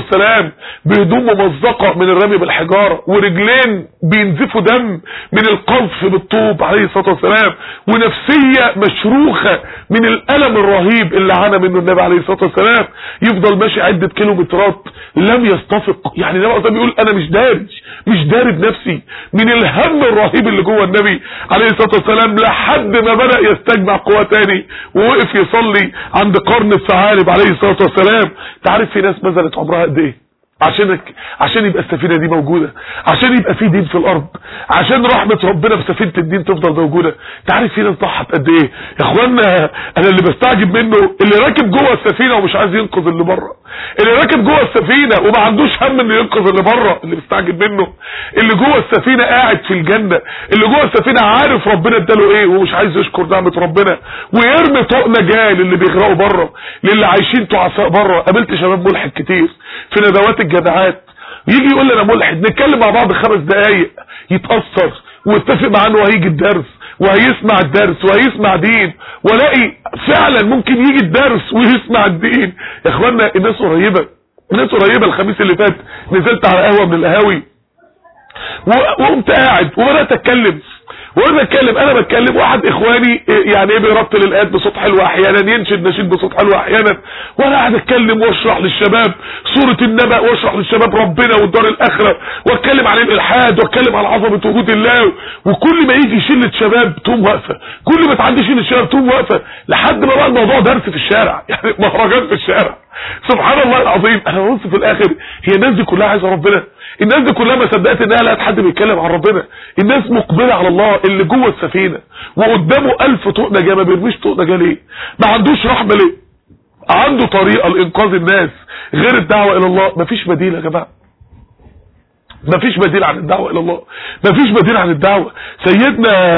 السلام بهدوم ممزقة من الرمي بالحجارة، ورجلين بينزفوا دم من القذف بالطوب عليه الصلاة والسلام، ونفسية مشروخة من الألم الرهيب اللي عانى منه النبي عليه الصلاة والسلام. يفضل ماشي عدة كيلومترات لم يستفق، يعني النبي عليه بيقول انا مش دارج نفسي من الهم الرهيب اللي جوه النبي عليه الصلاة والسلام، لحد ما بدأ يستجمع قوة تاني ووقف يصلي عند قرن الثعالب عليه الصلاة والسلام. تعرف في ناس بذلت عمرها قد ايه عشان يبقى السفينة دي موجودة، عشان يبقى في دين في الارض، عشان رحمة ربنا في سفينة الدين تفضل موجودة. تعرف في ناس ضحت قد ايه يا اخوانا؟ انا اللي بستعجب منه اللي راكب جوه السفينة ومش عايز ينقذ اللي بره، اللي راكب جوه السفينة وما عندوش هم انه ينقذ اللي بره. اللي بستعجب منه اللي جوه السفينة قاعد في الجنة، اللي جوه السفينة عارف ربنا اداله ايه ومش عايز يشكر نعمة ربنا ويرمي طوق نجاة للي بيغرقوا بره، للي عايشين تعساء بره. قابلت شباب ملحد كتير في ندوات الجامعات، يجي يقول لي انا ملحد، نتكلم مع بعض 5 دقايق يتأثر واتفق معاه انه هيجي الدرس وهيسمع الدرس وهيسمع دين، والاقي فعلا ممكن يجي الدرس ويسمع الدين. يا اخوانا الناس قريبة. الخميس اللي فات نزلت على قهوة من القهاوي وقمت قاعد وبدأت اتكلم انا بتكلم، واحد اخواني يعني ايه بيرتل الايات بصوت حلو احيانا، ينشد نشيد بصوت حلو احيانا، وانا قاعد اتكلم واشرح للشباب سورة النبأ، واشرح للشباب ربنا والدار الاخرة، واتكلم عن الالحاد، واتكلم عن عظمة وجود الله. وكل ما يجي شلة شباب تقوم واقفة، كل ما تعدي شلة شباب تقوم واقفة، لحد ما بقى الموضوع درس في الشارع، يعني مهرجان في الشارع. سبحان الله العظيم. انا ببص في الاخر هي الناس دي كلها عايزه ربنا، الناس دي كلها ما صدقت انها لقت حد بيتكلم عن ربنا. الناس مقبله على الله، اللي جوه السفينه وقدامه 1000 طوق نجاه ما بيرميش طوق نجاه ليه؟ ما عندوش رحمه ليه؟ عنده طريقه لانقاذ الناس غير الدعوه الى الله. مفيش بديل يا جماعه، مفيش بديل عن الدعوة الى الله، مفيش بديل عن الدعوة. سيدنا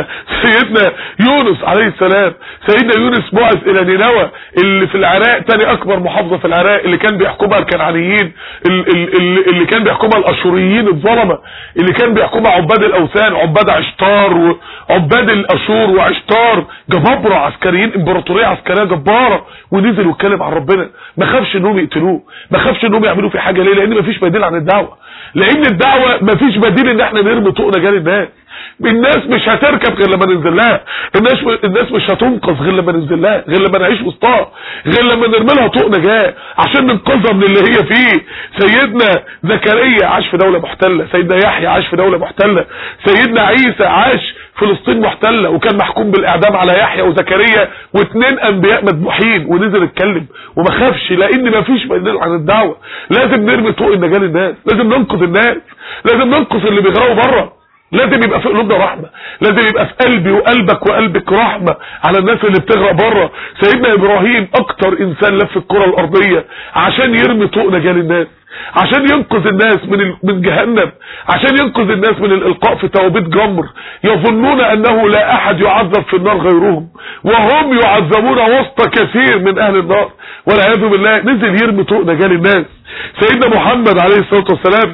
يونس عليه السلام، سيدنا يونس بعث الى نينوى اللي في العراق، تاني اكبر محافظة في العراق، اللي كان بيحكمها الكنعانيين، اللي كان بيحكمها الاشوريين الظلمة، اللي كان بيحكمها عباد الاوثان، عباد عشتار وعباد الاشور وعشتار، جبابرة عسكريين، امبراطورية عسكرية جبارة. ونزل واتكلم عن ربنا، ما خافش انهم يقتلوه، ما خافش انهم يعملوا في حاجة. ليه؟ لان مفيش بديل عن الدعوة، لان الدعوة مفيش بديل ان احنا نرمي طوق نجاة للناس. الناس مش هتركب غير لما ننزل لها، الناس مش هتنقذ غير لما ننزل لها، غير لما نعيش وسطها، غير لما نرمي لها طوق نجاة عشان ننقذها من اللي هي فيه. سيدنا زكريا عاش في دولة محتلة، سيدنا يحيى عاش في دولة محتلة، سيدنا عيسى عاش فلسطين محتلة وكان محكوم بالاعدام على يحيى وزكريا، و2 انبياء مذبوحين، ونزل اتكلم وما خافش، لان مفيش بديل عن الدعوة. لازم نرمي طوق النجاة للناس، لازم ننقذ الناس، لازم ننقذ اللي بيغرقوا بره، لازم يبقى في قلوبنا رحمة، لازم يبقى في قلبي وقلبك وقلبك رحمة على الناس اللي بتغرق بره. سيدنا ابراهيم اكتر انسان لف الكرة الارضية عشان يرمي طوق نجاة للناس، عشان ينقذ الناس من جهنم، عشان ينقذ الناس من الالقاء في توابيت جمر، يظنون انه لا احد يعذب في النار غيرهم وهم يعذبون وسط كثير من اهل النار والعياذ بالله. نزل يرمي طوق نجاة للناس. سيدنا محمد عليه الصلاة والسلام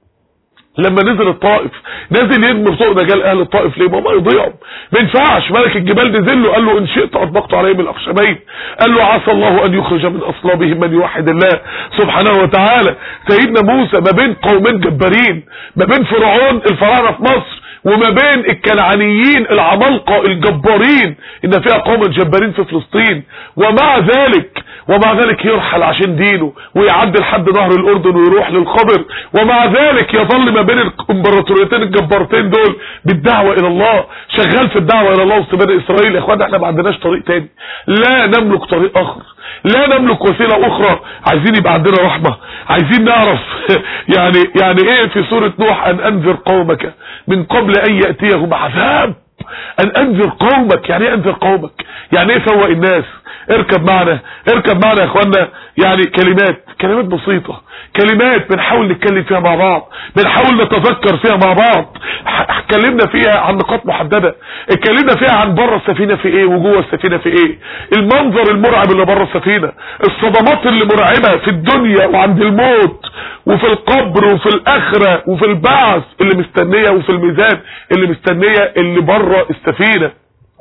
لما نزل الطائف نزل يرمي طوق نجاة لاهل الطائف. ليه؟ ما يضيعهم، ما ينفعش. ملك الجبال نزل له قال له ان شئت اطبقت عليهم الاخشبين، قال له عسى الله ان يخرج من اصلابهم من يوحد الله سبحانه وتعالى. سيدنا موسى ما بين قومين جبارين، ما بين فرعون الفراعنه في مصر وما بين الكنعانيين العمالقه الجبارين، ان فيها قوم جبارين في فلسطين، ومع ذلك يرحل عشان دينه ويعدي لحد نهر الاردن ويروح للخبر، ومع ذلك يظل ما بين الامبراطوريتين الجبارتين دول بالدعوه الى الله، شغال في الدعوه الى الله وسط بني اسرائيل. يا اخوانا احنا ما عندناش طريق تاني، لا نملك طريق اخر، لا نملك وسيله اخرى. عايزين يبقى عندنا رحمه، عايزين نعرف يعني ايه في سوره نوح ان انذر قومك من قبل ان ياتيهم عذاب. ان انذر قومك، يعني ايه انذر قومك؟ يعني ايه فوق الناس؟ اركب معنا يا اخوانا. يعني كلمات بسيطة، كلمات بنحاول نتكلم فيها مع بعض، بنحاول نتذكر فيها مع بعض. اتكلمنا فيها عن نقاط محددة، اتكلمنا فيها عن بره السفينة في ايه وجوه السفينة في ايه، المنظر المرعب اللي بره السفينة، الصدمات اللي مرعبة في الدنيا وعند الموت وفي القبر وفي الاخرة وفي البعث اللي مستنية، وفي الميزان اللي مستنية اللي بره السفينة.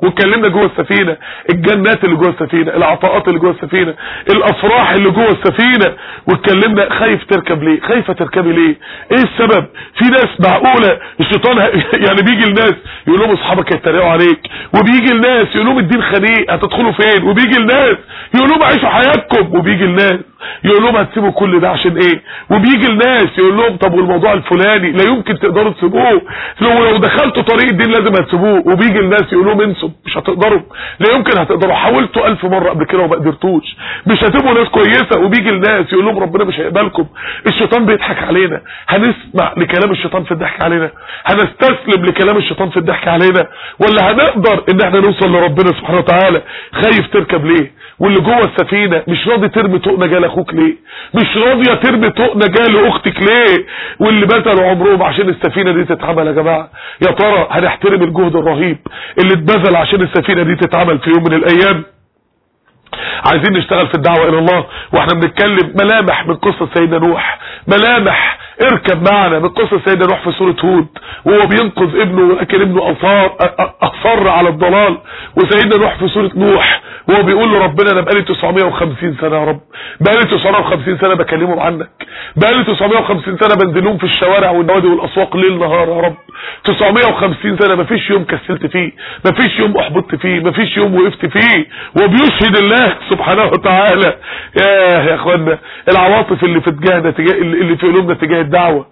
واتكلمنا جوه السفينة الجنات اللي جوه السفينة، العطاءات اللي جوه السفينة، الافراح اللي جوه السفينة، واتكلمنا خايف تركب ليه، خايفة تركبي ليه، ايه السبب؟ في ناس معقولة الشيطان يعني بيجي الناس يقول لهم اصحابك يتريقوا عليك، وبيجي الناس يقول لهم الدين خنيق هتدخلوا فين، وبيجي الناس يقول لهم عيشوا حياتكم، وبيجي الناس يقول لهم هتسيبوا كل ده عشان ايه، وبيجي الناس يقول لهم طب والموضوع الفلاني لا يمكن تقدروا تسيبوه، لو دخلتوا طريق الدين لازم هتسيبوه، وبيجي الناس يقول لهم انسوا مش هتقدروا، لا يمكن هتقدروا، حاولتوا 1000 مرة قبل كده وما قدرتوش، مش هتبقوا ناس كويسة، وبيجي الناس يقول لهم ربنا مش هيقبلكم، الشيطان بيضحك علينا، هنسمع لكلام الشيطان في الضحك علينا، هنستسلم لكلام الشيطان في الضحك علينا، ولا هنقدر ان احنا نوصل لربنا سبحانه وتعالى؟ خايف تركب ليه؟ واللي جوه السفينة مش راضي ترمي طوق نجاة لاخوك ليه؟ مش راضية ترمي طوق نجاة لاختك ليه؟ واللي بذلوا عمرهم عشان السفينة دي تتعمل يا جماعة، يا ترى هنحترم الجهد الرهيب اللي اتبذل عشان السفينة دي تتعمل في يوم من الايام؟ عايزين نشتغل في الدعوة الى الله واحنا بنتكلم ملامح من قصة سيدنا نوح، ملامح اركب معنا من قصة سيدنا نوح في سورة هود وهو بينقذ ابنه، ولكن ابنه اصر على الضلال، وسيدنا نوح في سورة نوح وهو بيقول له ربنا انا بقالي 950 سنة يا رب، بقالي 950 سنة بكلمهم عنك، بقالي 950 سنة بنزلهم في الشوارع والنوادي والاسواق ليل نهار يا رب، 950 سنة مفيش يوم كسلت فيه، مفيش يوم احبطت فيه، مفيش يوم وقفت فيه، وبيشهد الله سبحانه وتعالى. يا اخوانا العواطف اللي في اتجاهنا اللي في قلوبنا تجاه الدعوة،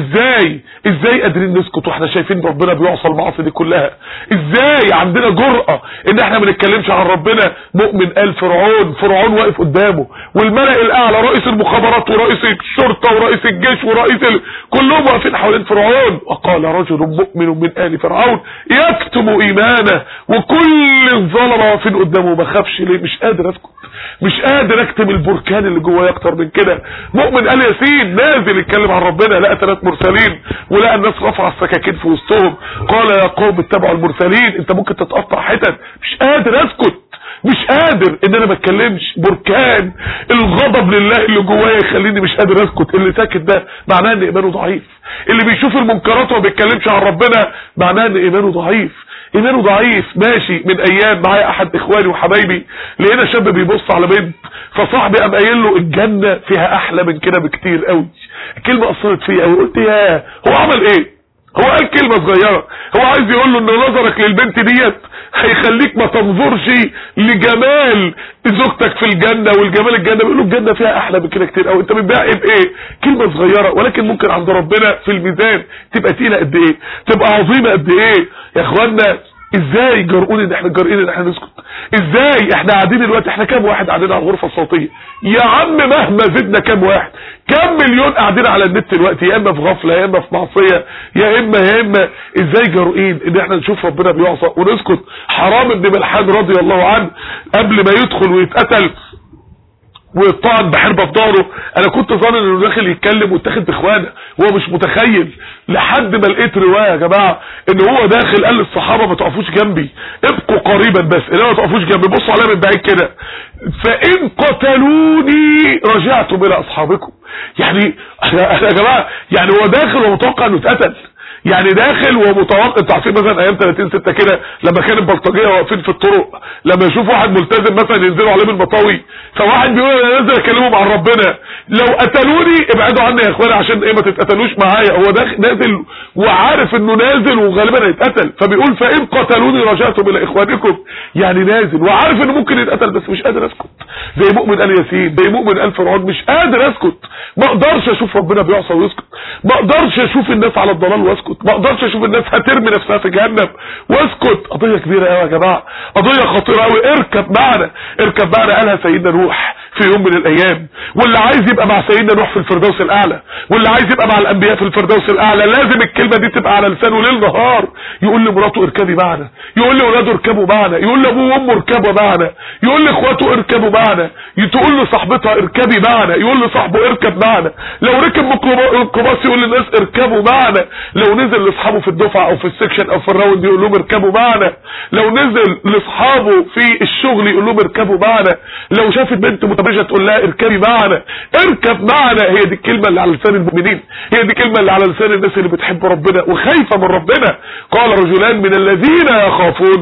ازاي قادرين نسكت واحنا شايفين ربنا بيعصى المعاصي دي كلها؟ ازاي عندنا جرأة ان احنا ما نتكلمش عن ربنا؟ مؤمن قال فرعون واقف قدامه، والملأ الاعلى رئيس المخابرات ورئيس الشرطة ورئيس الجيش كلهم واقفين حوالين فرعون، وقال رجل مؤمن من آل فرعون يكتم ايمانه، وكل الظلمة واقفين قدامه، ما خافش ليه؟ مش قادر اسكت، مش قادر اكتم البركان اللي جوايا اكتر من كده. مؤمن قال ياسين نازل يتكلم عن ربنا، لقى 3 مرسلين ولقى الناس رفع السكاكين في وسطهم، قال يا قوم اتبعوا المرسلين، انت ممكن تتقطع حتت، مش قادر اسكت، مش قادر ان انا ما اتكلمش، بركان الغضب لله اللي جوايا يخليني مش قادر اسكت. اللي ساكت ده معناه ان ايمانه ضعيف، اللي بيشوف المنكرات وما بيتكلمش عن ربنا معناه ان ايمانه ضعيف، ايمانه ضعيف. ماشي من ايام معايا احد اخواني وحبايبي، لقينا شاب بيبص على بنت، فصاحبي قام قايل له الجنه فيها احلى من كده بكتير قوي. الكلمه اثرت فيا قوي، قلت يا هو عمل ايه؟ هو قال كلمه صغيره، هو عايز يقول له ان نظرك للبنت ديت هيخليك ما تنظرش لجمال زوجتك في الجنه والجمال الجنه، بيقول له الجنه فيها احلى من كده كتير قوي. انت بتبيع بايه؟ كلمه صغيره ولكن ممكن عند ربنا في الميزان تبقى تقيله قد ايه، تبقى عظيمه قد ايه. يا اخوانا ازاي جرؤون ان احنا نسكت؟ ازاي احنا قاعدين دلوقتي، احنا كام واحد قاعدين على الغرفه الصوتيه يا عم؟ مهما زدنا كام واحد، كام مليون قاعدين على النت دلوقتي، يا اما في غفله يا اما في معصيه يا اما ازاي جرؤين ان احنا نشوف ربنا بيعصى ونسكت؟ حرام بن ملحان رضي الله عنه قبل ما يدخل ويتقتل ويطعن بحربة في ظهره، انا كنت ظانن انه داخل يتكلم واتاخد باخوانه، وهو مش متخيل لحد ما لقيت روايه يا جماعه ان هو داخل قال للصحابه ما تقفوش جنبي، ابقوا قريبا بس، انما ما تقفوش جنبي، بصوا عليا من بعيد كده، فان قتلوني رجعتم الى اصحابكم. يعني يا جماعه يعني هو داخل ومتوقع انه اتقتل، يعني داخل ومتوقع. انتوا عارفين مثلا ايام 30/6 كده لما كان البلطجيه واقفين في الطرق، لما يشوف واحد ملتزم مثلا ينزلوا عليه بالمطاوي، فواحد بيقول انا نازل اكلمهم عن ربنا، لو قتلوني ابعدوا عني يا اخواني عشان ايه ما تتقتلوش معايا. هو داخل نازل وعارف انه نازل وغالبا هيتقتل، فبيقول فان قتلوني رجعتم الى اخوانكم، يعني نازل وعارف انه ممكن يتقتل بس مش قادر اسكت. زي مؤمن قال ياسين، زي مؤمن قال فرعون، مش قادر اسكت، ما اقدرش اشوف ربنا بيعصى ويسكت، ما اقدرش اشوف الناس على الضلال واسكت، ما اقدرش اشوف الناس هترمي نفسها في جهنم واسكت. قضيه كبيره قوي يا جماعه، قضيه خطيره قوي. اركب معنا قالها سيدنا نوح في يوم من الايام، واللي عايز يبقى مع سيدنا نوح في الفردوس الاعلى، واللي عايز يبقى مع الانبياء في الفردوس الاعلى، لازم الكلمه دي تبقى على لسانه ليل نهار. يقول لمراته اركبي معنا، يقول لاولاده اركبوا معنا، يقول لابوه وامه اركبوا معنا، يقول لاخواته اركبوا معنا، تقول لصاحبتها اركبي معنا، يقول لصاحبه اركب معنا، لو ركب ميكروباص يقول للناس اركبوا معنا، لو نزل لاصحابه في الدفعه او في السكشن او في الراوند يقول لهم اركبوا معنا، لو نزل لاصحابه في الشغل يقول لهم اركبوا معنا، لو شافت بنت متبرجه تقول لها اركبي معنا، اركب معنا. هي دي الكلمه اللي على لسان المؤمنين، هي دي الكلمه اللي على لسان الناس اللي بتحب ربنا وخايفه من ربنا. قال رجلان من الذين يخافون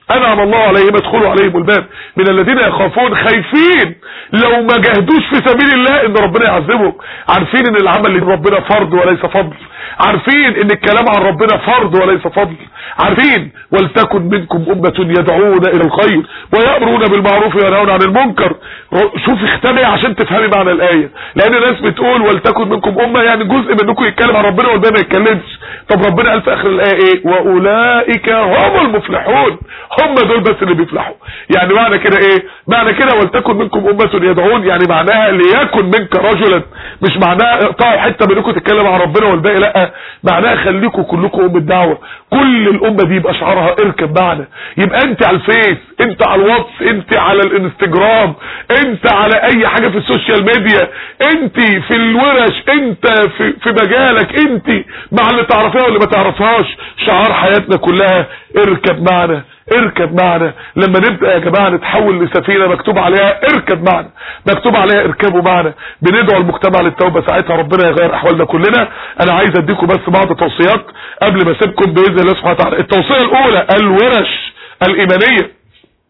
انعم الله عليهم ادخلوا عليهم الباب من الذين يخافون، خايفين لو ما جاهدوش في سبيل الله ان ربنا يعذبهم، عارفين ان العمل لربنا فرض وليس فضل، عارفين ان الكلام عن ربنا فرض وليس فضل، عارفين ولتكن منكم امة يدعون الى الخير ويأمرون بالمعروف وينهون عن المنكر. شوف اختبئ عشان تفهمي معنى الآية، لان الناس بتقول ولتكن منكم امة يعني جزء منكم يتكلم عن ربنا والباقي ما يتكلمش. طب ربنا قال في اخر الآية ايه؟ واولئك هم المفلحون، هم دول بس اللي بيفلحوا. يعني معنى كده ايه؟ معنى كده ولتكن منكم امة يدعون يعني معناها ليكن منك رجلا، مش معناها اقطعوا حتة منكم تتكلم عن ربنا والباقي لا، معناها خليكم كلكم ام الدعوة، كل الامة دي يبقى شعارها اركب معنا. يبقى انت على الفيس، انت على الواتس، انت على الانستجرام، انت على اي حاجة في السوشيال ميديا، انت في الورش، انت في مجالك، انت مع اللي تعرفيها واللي ما تعرفهاش، شعار حياتنا كلها اركب معنا اركب معنا. لما نبدأ يا جماعة نتحول لسفينة مكتوب عليها اركب معنا، مكتوب عليها اركبوا معنا، بندعو المجتمع للتوبة، ساعتها ربنا يغير احوالنا كلنا. انا عايز اديكم بس بعض توصيات قبل ما اسيبكم باذن الله سبحانه وتعالى. التوصية الاولى الورش الايمانية،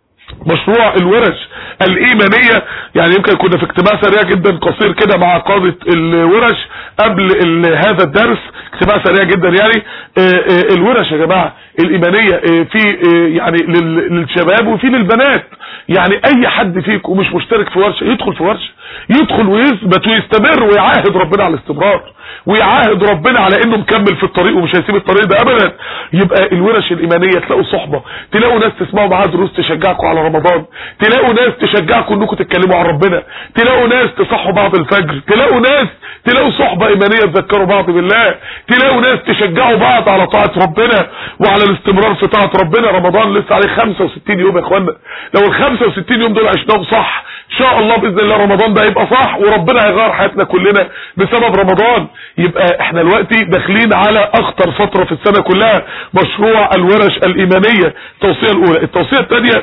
مشروع الورش الايمانية. يعني يمكن كنا في اجتماع سريع جدا قصير كده مع قادة الورش قبل هذا الدرس، اجتماع سريع جدا. يعني الورش يا جماعة الايمانية في يعني للشباب وفي للبنات، يعني اي حد فيكم مش مشترك في ورشة يدخل في ورشة، يدخل ويثبت ويستمر ويعاهد ربنا على الاستمرار، ويعاهد ربنا على انه مكمل في الطريق ومش هيسيب الطريق ده ابدا. يبقى الورش الايمانية تلاقوا صحبة، تلاقوا ناس تسمعوا معاها دروس تشجعكم على رمضان، تلاقوا ناس تشجعكم انكم تتكلموا عن ربنا، تلاقوا ناس تصحوا بعض الفجر، تلاقوا صحبة ايمانية تذكروا بعض بالله، تلاقوا ناس تشجعوا بعض على طاعة ربنا وعلى الاستمرار في طاعة ربنا. رمضان لسه عليه 65 يوم يا اخوانا، لو ال 65 يوم دول عشناهم صح ان شاء الله باذن الله رمضان ده هيبقى صح وربنا هيغير حياتنا كلنا بسبب رمضان. يبقى احنا دلوقتي داخلين على اخطر فترة في السنة كلها، مشروع الورش الايمانية. التوصية الاولى. التوصية الثانية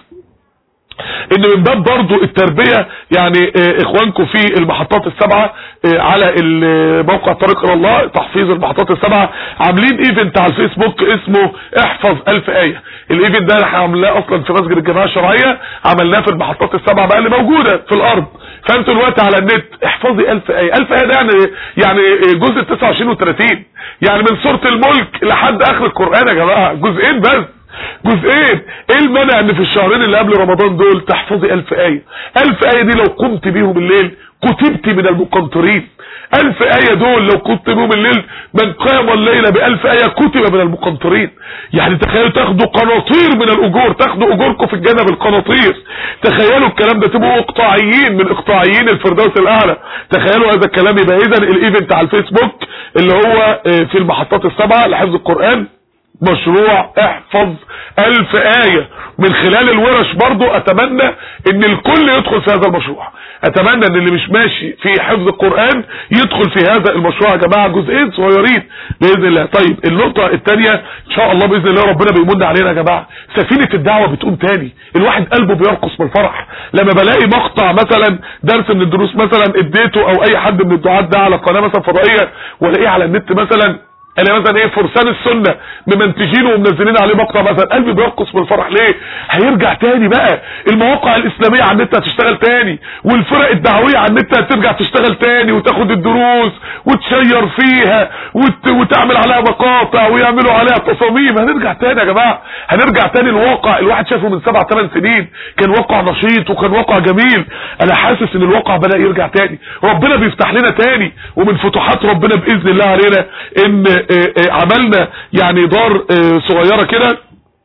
ان من باب برضو التربية، يعني اخوانكم في المحطات السبعة على الموقع طريق الى الله تحفيظ المحطات السبعة عاملين ايفنت على الفيسبوك اسمه احفظ 1000 آية. الايفنت ده احنا عاملاه اصلا في مسجد الجماعة الشرعية، عملناه في المحطات السبعة بقى اللي موجودة في الارض، فانتوا الوقت على النت احفظي 1000 آية. 1000 آية ده يعني جزء 29 و30، يعني من سورة الملك لحد اخر القرآن يا جماعة، جزئين بس، جزئين. ايه المانع ان في الشهرين اللي قبل رمضان دول تحفظي 1000 آية؟ 1000 آية دي لو قمت بيهم الليل كتبت من المقنطرين. 1000 آية دول لو كنت بيهم الليل، من قام الليلة ب1000 آية كتب من المقنطرين. يعني تخيلوا تاخدوا قناطير من الاجور، تاخدوا اجوركم في الجنة بالقناطير. تخيلوا الكلام ده، تبقوا اقطاعيين من اقطاعيين الفردوس الاعلى. تخيلوا هذا الكلام. يبقى اذا الايفنت على الفيسبوك اللي هو في المحطات السبعة لحفظ القرآن، مشروع احفظ 1000 آية. من خلال الورش برضو اتمنى ان الكل يدخل في هذا المشروع، اتمنى ان اللي مش ماشي في حفظ القرآن يدخل في هذا المشروع يا جماعة، جزئين صغيرين باذن الله. طيب النقطة الثانية ان شاء الله باذن الله ربنا بيمن علينا يا جماعة، سفينة الدعوة بتقوم تاني. الواحد قلبه بيرقص من الفرح لما بلاقي مقطع مثلا درس من الدروس مثلا اديته او اي حد من الدعاة ده على قناة مثلا فضائية، والاقيه على النت مثلا انا مثلا ايه فرسان السنة ممنتجينه ومنزلين عليه مقطع مثلا، قلبي بيرقص بالفرح. ليه؟ هيرجع تاني بقى المواقع الاسلامية على النت هتشتغل تاني، والفرق الدعوية على النت هترجع تشتغل تاني وتاخد الدروس وتشير فيها وتعمل عليها مقاطع ويعملوا عليها تصاميم. هنرجع تاني يا جماعة، هنرجع تاني الواقع الواحد شافه من 7-8 سنين كان واقع نشيط وكان واقع جميل. انا حاسس ان الواقع بدأ يرجع تاني، ربنا بيفتح لنا تاني، ومن فتوحات ربنا بإذن الله علينا ان عملنا يعني دار صغيرة كده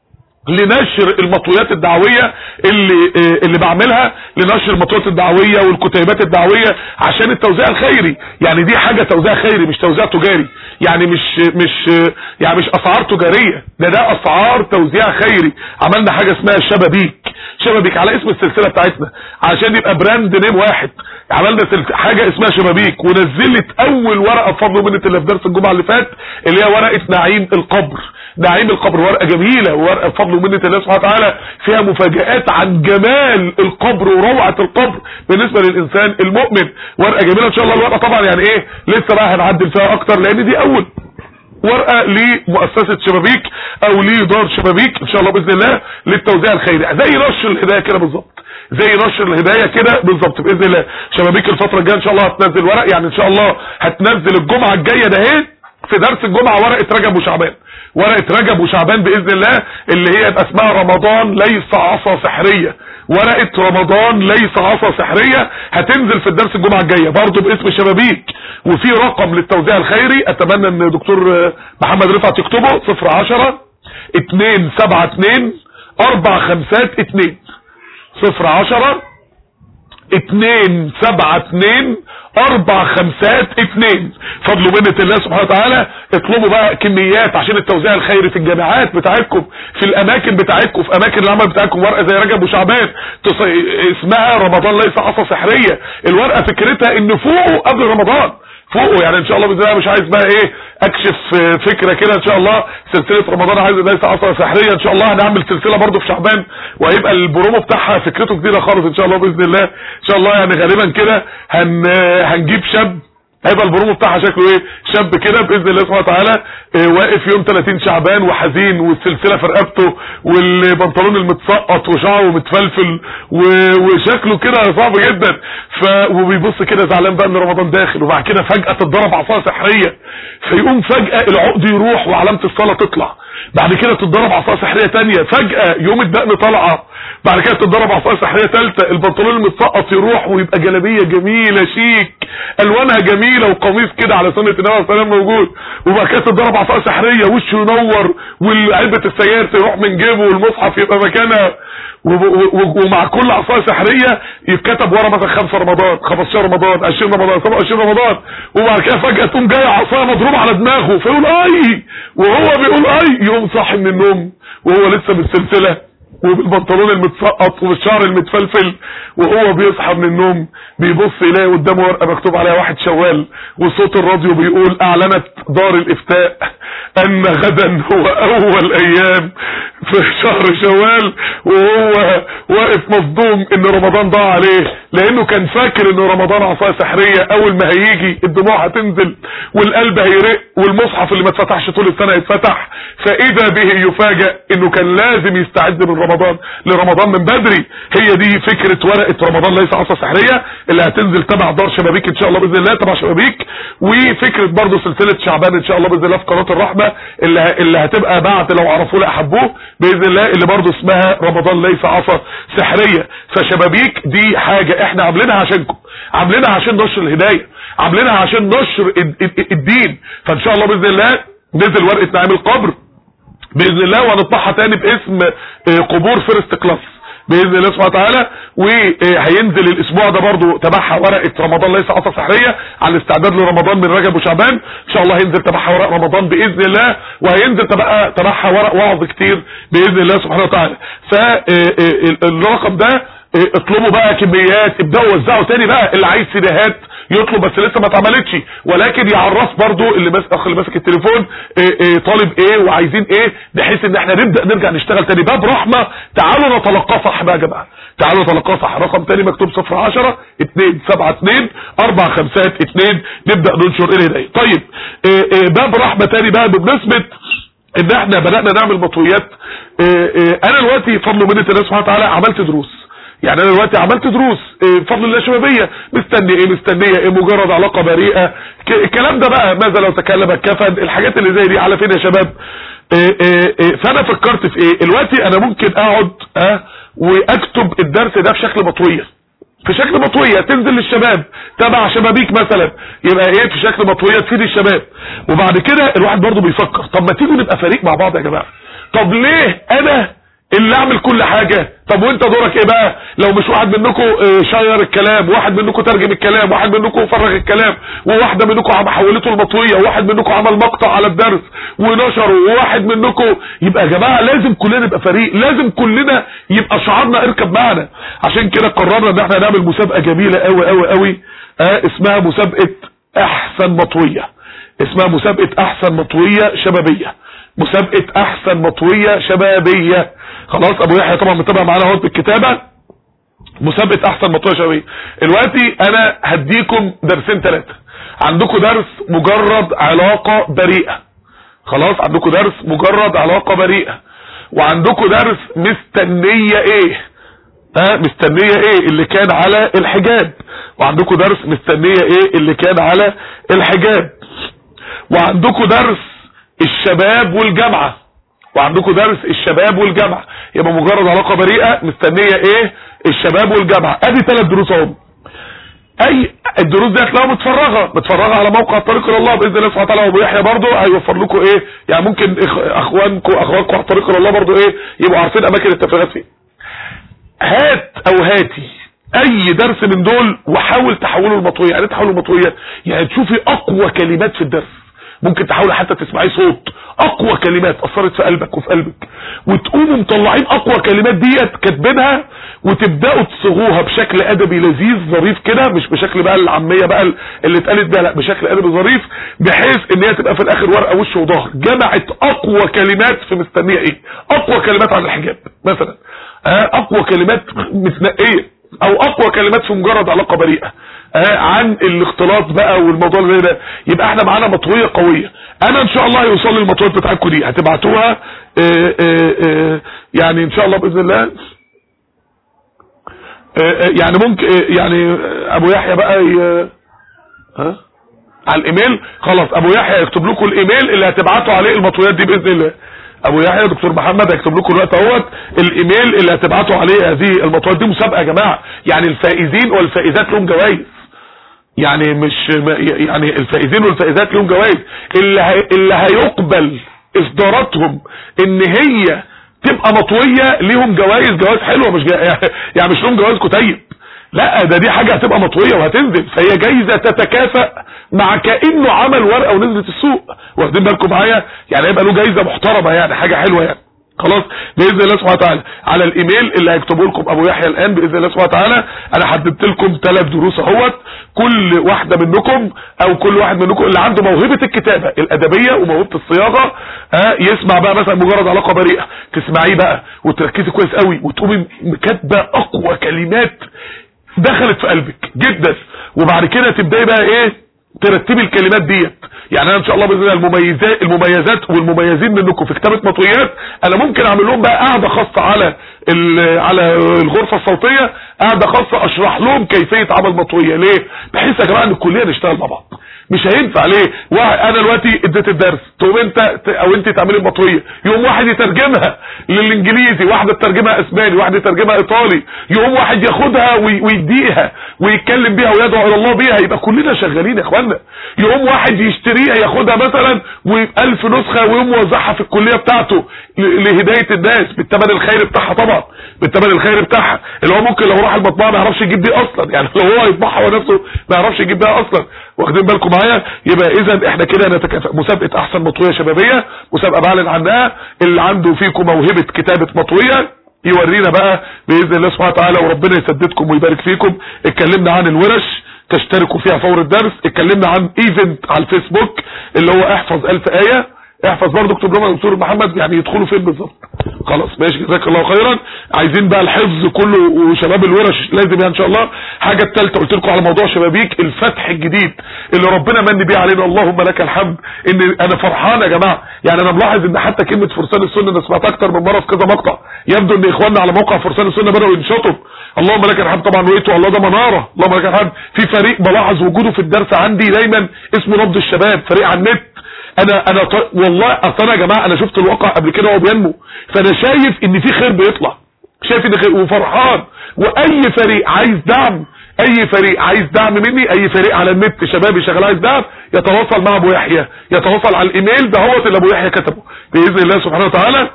لنشر المطويات الدعوية اللي بعملها، لنشر المطويات الدعوية والكتيبات الدعوية عشان التوزيع الخيري. يعني دي حاجة توزيع خيري مش توزيع تجاري، يعني مش اسعار تجارية، ده اسعار توزيع خيري. عملنا حاجة اسمها شبابيك على اسم السلسلة بتاعتنا عشان يبقى براند نيم واحد. عملنا حاجة اسمها شبابيك، ونزلت اول ورقة بفضل منة اللي في درس الجمعة اللي فات اللي هي ورقة نعيم القبر. ورقة جميلة، ورقة بفضل منة الله سبحانه وتعالى فيها مفاجآت عن جمال القبر وروعة القبر بالنسبة للإنسان المؤمن. ورقة جميلة ان شاء الله. الورقة طبعا يعني ايه لسه بقى هنعدل فيها اكتر لان دي ورقه لمؤسسه شبابيك او لدار شبابيك ان شاء الله باذن الله للتوزيع الخيري، زي نشر الهدايه كده بالظبط، زي نشر الهدايه كده بالظبط باذن الله. شبابيك الفتره الجايه ان شاء الله هتنزل ورق، يعني ان شاء الله هتنزل الجمعه الجايه ده اهي في درس الجمعه ورقه رجب وشعبان، ورقه رجب وشعبان باذن الله اللي هي يبقى اسمها رمضان ليس عصا سحريه، ورقه رمضان ليس عصا سحريه هتنزل في الدرس الجمعه الجايه برضه باسم شبابيك، وفي رقم للتوزيع الخيري اتمنى ان دكتور محمد رفعت يكتبه 010 272 452 010 272 452. فضلوا منة الله سبحانه وتعالى اطلبوا بقى كميات عشان التوزيع الخيري في الجامعات بتاعتكم، في الاماكن بتاعتكم، في اماكن العمل بتاعتكم، ورقه زي رجب وشعبان اسمها رمضان ليس عصا سحريه. الورقه فكرتها ان فوقه قبل رمضان، فوقه يعني ان شاء الله باذن الله مش عايز بقى ايه اكشف فكره كده ان شاء الله سلسله رمضان عايز ليس عصا سحريه، ان شاء الله هنعمل سلسله برضو في شعبان وهيبقى البرومو بتاعها فكرته جديده خالص ان شاء الله باذن الله. ان شاء الله يعني غالبا كده هنجيب شاب هيبقى البرومو بتاعها شكله ايه، شاب كده باذن الله سبحانه وتعالى واقف يوم 30 شعبان وحزين والسلسله في رقبته والبنطلون المتسقط وشعره متفلفل وشكله كده صعب جدا، وبيبص كده زعلان بقى ان رمضان داخل، وبعد كده فجاه تتضرب عصا سحريه فيقوم فجاه العقد يروح وعلامه الصلاه تطلع، بعد كده تتضرب عصا سحريه ثانيه فجاه يوم الدقن طالعه، بعد كده تتضرب عصا سحريه ثالثه البنطلون المتسقط يروح ويبقى جلابيه جميله شيك الوانها جميله وقميص كده على سنه النبي صلى الله عليه وسلم موجود، وبعد كده تتضرب عصا سحريه وشه ينور وعلبه السجاير تروح من جيبه والمصحف يبقى مكانها، ومع كل عصا سحريه يتكتب ورا مثلا 5 رمضان 15 رمضان 20 رمضان 27 رمضان، وبعد كده فجاه تقوم جايه عصا مضروبه على دماغه فيقول اي، وهو بيقول اي يقوم صاحي من النوم وهو لسه بالسلسله وبالبنطلون المتسقط وبالشعر المتفلفل، وهو بيصحى من النوم بيبص يلاقي قدامه ورقه مكتوب عليها 1 شوال، وصوت الراديو بيقول اعلنت دار الافتاء ان غدا هو اول ايام في شهر شوال، وهو واقف مصدوم ان رمضان ضاع عليه لانه كان فاكر ان رمضان عصا سحريه اول ما هيجي الدموع هتنزل والقلب هيرق والمصحف اللي ما اتفتحش طول السنه يتفتح، فاذا به يفاجئ انه كان لازم يستعد من لرمضان من بدري. هي دي فكره ورقه رمضان ليس عصا سحريه اللي هتنزل تبع دار شبابيك ان شاء الله باذن الله تبع شبابيك، وفكره برضو سلسله شعبان ان شاء الله باذن الله في قناه الرحمه اللي هتبقى بعد لو عرفوه لاحبوه باذن الله اللي برضو اسمها رمضان ليس عصا سحريه. فشبابيك دي حاجه احنا عاملينها عشانكم، عاملينها عشان نشر الهدايه، عاملينها عشان نشر الدين، فان شاء الله باذن الله نزل ورقه نعيم القبر باذن الله وهنطبعها تاني باسم قبور فيرست كلاس باذن الله سبحانه وتعالى، وهينزل الاسبوع ده برضو تبعها ورقه رمضان ليس عصا سحريه على الاستعداد لرمضان من رجب وشعبان، ان شاء الله هينزل تبعها ورق رمضان باذن الله، وهينزل تبعها ورق وعظ كتير باذن الله سبحانه وتعالى. فالرقم ده اطلبوا بقى كميات، ابداوا وزعوا تاني بقى، اللي عايز سيديهات يطلب بس لسه ما اتعملتش، ولكن يعرف برضو اللي ماسك التليفون طالب ايه وعايزين ايه، بحيث ان احنا نرجع نشتغل تاني. باب رحمه تعالوا نتلقاه صح بقى يا جماعه، تعالوا نتلقاه صح. رقم تاني مكتوب 010 272 452 نبدا ننشر الهدايه. طيب باب رحمه تاني بقى بمناسبه ان احنا بدانا نعمل مطويات. انا دلوقتي فضل ومنه الله سبحانه وتعالى عملت دروس، يعني انا دلوقتي عملت دروس بفضل الله شبابيه، مستنيه ايه مجرد علاقه بريئه، الكلام ده بقى ماذا لو تكلم الكفن، الحاجات اللي زي دي على فين يا شباب. فانا فكرت في ايه دلوقتي، انا ممكن اقعد واكتب الدرس ده في شكل مطويه، في شكل مطويه تنزل للشباب تبع شبابيك مثلا، يبقى ايه في شكل مطويه تفيد الشباب. وبعد كده الواحد برضو بيفكر طب ما تيجوا نبقى فريق مع بعض يا جماعه، طب ليه انا اللي اعمل كل حاجة؟ طب وانت دورك ايه بقى؟ لو مش واحد منكم شير الكلام، واحد منكم ترجم الكلام، واحد منكم فرغ الكلام، وواحده منكم حولته المطويه، وواحد منكم عمل مقطع على الدرس ونشره، وواحد منكم، يبقى يا جماعه لازم كلنا نبقى فريق، لازم كلنا يبقى شعارنا اركب معنا. عشان كده قررنا ان احنا نعمل مسابقه جميله قوي قوي قوي اسمها مسابقه احسن مطويه، اسمها مسابقه احسن مطويه شبابيه، مسابقه احسن مطويه شبابيه. خلاص ابو يحيى طبعا متابع معانا اهو بالكتابه، مسابقه احسن مطويه شبابيه. دلوقتي انا هديكم درسين 3، عندكم درس مجرد علاقه بريئه، خلاص عندكم درس مجرد علاقة بريئة، وعندكم درس مستنية ايه، مستنية ايه اللي كان على الحجاب، وعندكم درس مستنية ايه اللي كان على الحجاب، وعندكم درس الشباب والجامعة، وعندكم درس الشباب والجامعة. يبقى مجرد علاقة بريئة، مستنية ايه الشباب والجامعة. ادي 3 دروس اهو. اي الدروس دي هتلاقوها متفرغة على موقع طريق الى الله باذن الله سبحانه وتعالى. وابو يحيى برضه هيوفر لكم ايه، يعني ممكن اخوانكم على طريق الى الله برضه ايه يبقوا عارفين اماكن التفريغات فين. هات او هاتي اي درس من دول وحاول تحوله لمطوية. يعني تحوله لمطوية يعني تشوفي اقوى كلمات في الدرس، ممكن تحاول حتى تسمعي صوت اقوى كلمات اثرت في قلبك وفي قلبك، وتقوموا مطلعين اقوى كلمات ديت كاتبينها، وتبداوا تصيغوها بشكل ادبي لذيذ ظريف كده، مش بشكل بقى العاميه بقى اللي اتقالت بقى، لا بشكل ادبي ظريف، بحيث ان هي تبقى في الاخر ورقه وش وظهر جمعت اقوى كلمات في مستنيه ايه، اقوى كلمات عن الحجاب مثلا، اقوى كلمات متنقيه، او اقوى كلمات في مجرد علاقة بريئة، عن الاختلاط بقى والموضوع اللي ده. يبقى احنا معانا مطوية قوية. انا ان شاء الله هيوصل لي المطويات بتاعتكم دي، هتبعتوها يعني ان شاء الله باذن الله. يعني ممكن يعني ابو يحيى بقى على الايميل، خلاص ابو يحيى يكتب لكم الايميل اللي هتبعتوا عليه المطويات دي باذن الله. ابو يحيى دكتور محمد هيكتب لكم الوقت اهوت الايميل اللي هتبعتوا عليه هذه المطويات. دي مسابقه يا جماعه، يعني الفائزين والفائزات لهم جوائز، يعني مش يعني الفائزين والفائزات لهم جوائز. اللي هيقبل اصداراتهم ان هي تبقى مطويه ليهم جوائز حلوه، مش يعني مش لهم جوائز كتيب، لا دي حاجه هتبقى مطويه وهتنزل، فهي جايزه تتكافئ مع كانه عمل ورقه ونزلت السوق. واخدين بالكم معايا؟ يعني هيبقى له جايزه محترمه، يعني حاجه حلوه يعني. خلاص باذن الله سبحانه وتعالى على الايميل اللي هيكتبه لكم ابو يحيى الان باذن الله سبحانه وتعالى انا حددت لكم 3 دروس اهوت. كل واحده منكم او كل واحد منكم اللي عنده موهبه الكتابه الادبيه وموهبه الصياغه يسمع بقى مثلا مجرد علاقه بريئه، تسمعيه بقى وتركزي كويس قوي وتقومي كاتبه اقوى كلمات دخلت في قلبك جدا، وبعد كده تبداي بقى ايه ترتبي الكلمات ديت. يعني انا ان شاء الله باذن الله المميزات والمميزين منكم في كتابه مطويات انا ممكن اعمل لهم بقى قاعده خاصه على الغرفه الصوتيه، قاعده خاصه اشرح لهم كيفيه عمل مطويه. ليه؟ بحيث يا جماعه ان الكليه نشتغل مع بعض، مش هينفع. ليه؟ انا دلوقتي اديت الدرس تقوم انت او انت تعملي المطويه، يوم واحد يترجمها للانجليزي، واحده تترجمها اسباني، واحده تترجمها ايطالي، يوم واحد ياخدها ويديها ويتكلم بيها ويدعو الى الله بيها، يبقى كلنا شغالين يا اخوانا. يوم واحد يشتريها ياخدها مثلا و1000 نسخه ويقوم موزعها في الكليه بتاعته لهدايه الناس بالثمن الخيري بتاعها، طبعا بالثمن الخيري بتاعها، اللي هو ممكن لو راح المطبعه ما يعرفش يجيب دي اصلا، يعني لو هو يطبعها هو نفسه ما يعرفش يجيب بيها اصلا. واخدين بالكم معايا؟ يبقى اذا احنا كده نتكافئ. مسابقه احسن مطويه شبابيه، مسابقه بعلن عنها، اللي عنده فيكم موهبه كتابه مطويه يورينا بقى باذن الله سبحانه وتعالى، وربنا يسددكم ويبارك فيكم. اتكلمنا عن الورش تشتركوا فيها فور الدرس، اتكلمنا عن ايفنت على الفيسبوك اللي هو احفظ 1000 آية، احفظ برضه اكتب لهم دكتور محمد يعني يدخلوا فين بالظبط. خلاص ماشي جزاك الله خيرا. عايزين بقى الحفظ كله وشباب الورش لازم يعني ان شاء الله. حاجه الثالثه قلت لكم على موضوع شبابيك الفتح الجديد اللي ربنا من بيه علينا، اللهم لك الحمد. ان انا فرحان يا جماعه، يعني انا ملاحظ ان حتى كلمه فرسان السنه انا سمعتها اكتر من مره في كذا مقطع، يبدو ان اخواننا على موقع فرسان السنه بداوا ينشطوا، اللهم لك الحمد طبعا. وقيتوا الله ده مناره، اللهم لك الحمد. في فريق بلاحظ وجوده في الدرس عندي دايما اسمه نبض الشباب، فريق على النت. انا والله اصلا يا جماعه انا شفت الواقع قبل كده وهو بينمو، فانا شايف ان في خير بيطلع، شايف ان خير وفرحان. واي فريق عايز دعم، اي فريق عايز دعم مني، اي فريق على النت شبابي شغال عايز دعم، يتواصل مع ابو يحيى، يتواصل على الايميل ده هو اللي ابو يحيى كتبه باذن الله سبحانه وتعالى،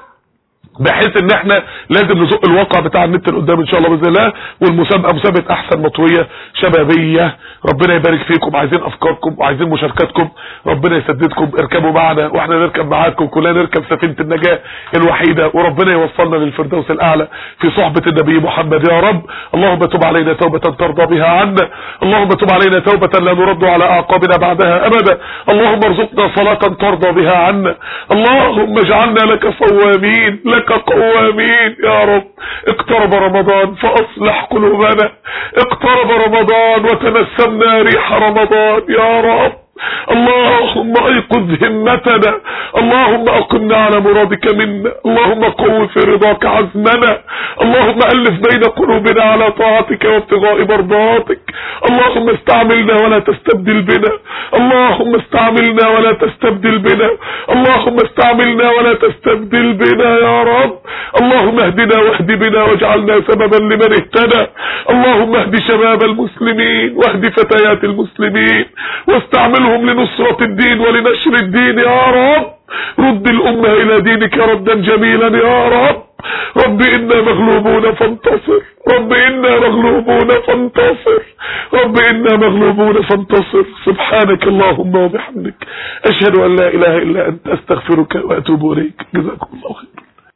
بحيث ان احنا لازم نزق الواقع بتاع النت لقدام ان شاء الله باذن الله. والمسابقه مسابقه احسن مطويه شبابيه، ربنا يبارك فيكم. عايزين افكاركم وعايزين مشاركاتكم، ربنا يسددكم. اركبوا معنا واحنا نركب معاكم، كلنا نركب سفينه النجاه الوحيده، وربنا يوصلنا للفردوس الاعلى في صحبه النبي محمد يا رب. اللهم تب علينا توبه ترضى بها عنا، اللهم تب علينا توبه لا نرد على اعقابنا بعدها ابدا، اللهم ارزقنا صلاه ترضى بها عنا، اللهم اجعلنا لك صوامين لك قوامين يا رب. اقترب رمضان فاصلح قلوبنا، اقترب رمضان وتنسمنا ريح رمضان يا رب. اللهم ايقظ همتنا، اللهم اقمنا على مرادك منا، اللهم قو في رضاك عزمنا، اللهم الف بين قلوبنا على طاعتك وابتغاء مرضاتك، اللهم استعملنا ولا تستبدل بنا، اللهم استعملنا ولا تستبدل بنا، اللهم استعملنا ولا تستبدل بنا يا رب. اللهم اهدنا واهد بنا واجعلنا سببا لمن اهتدى، اللهم اهد شباب المسلمين واهد فتيات المسلمين واستعملهم لنصرة الدين ولنشر الدين يا رب. رد الأمة إلى دينك ردا جميلا يا رب. رب إنا مغلوبون فانتصر، رب إنا مغلوبون فانتصر، رب إنا مغلوبون فانتصر. سبحانك اللهم وبحمدك، أشهد أن لا إله إلا أنت، أستغفرك وأتوب إليك. جزاكم الله خير.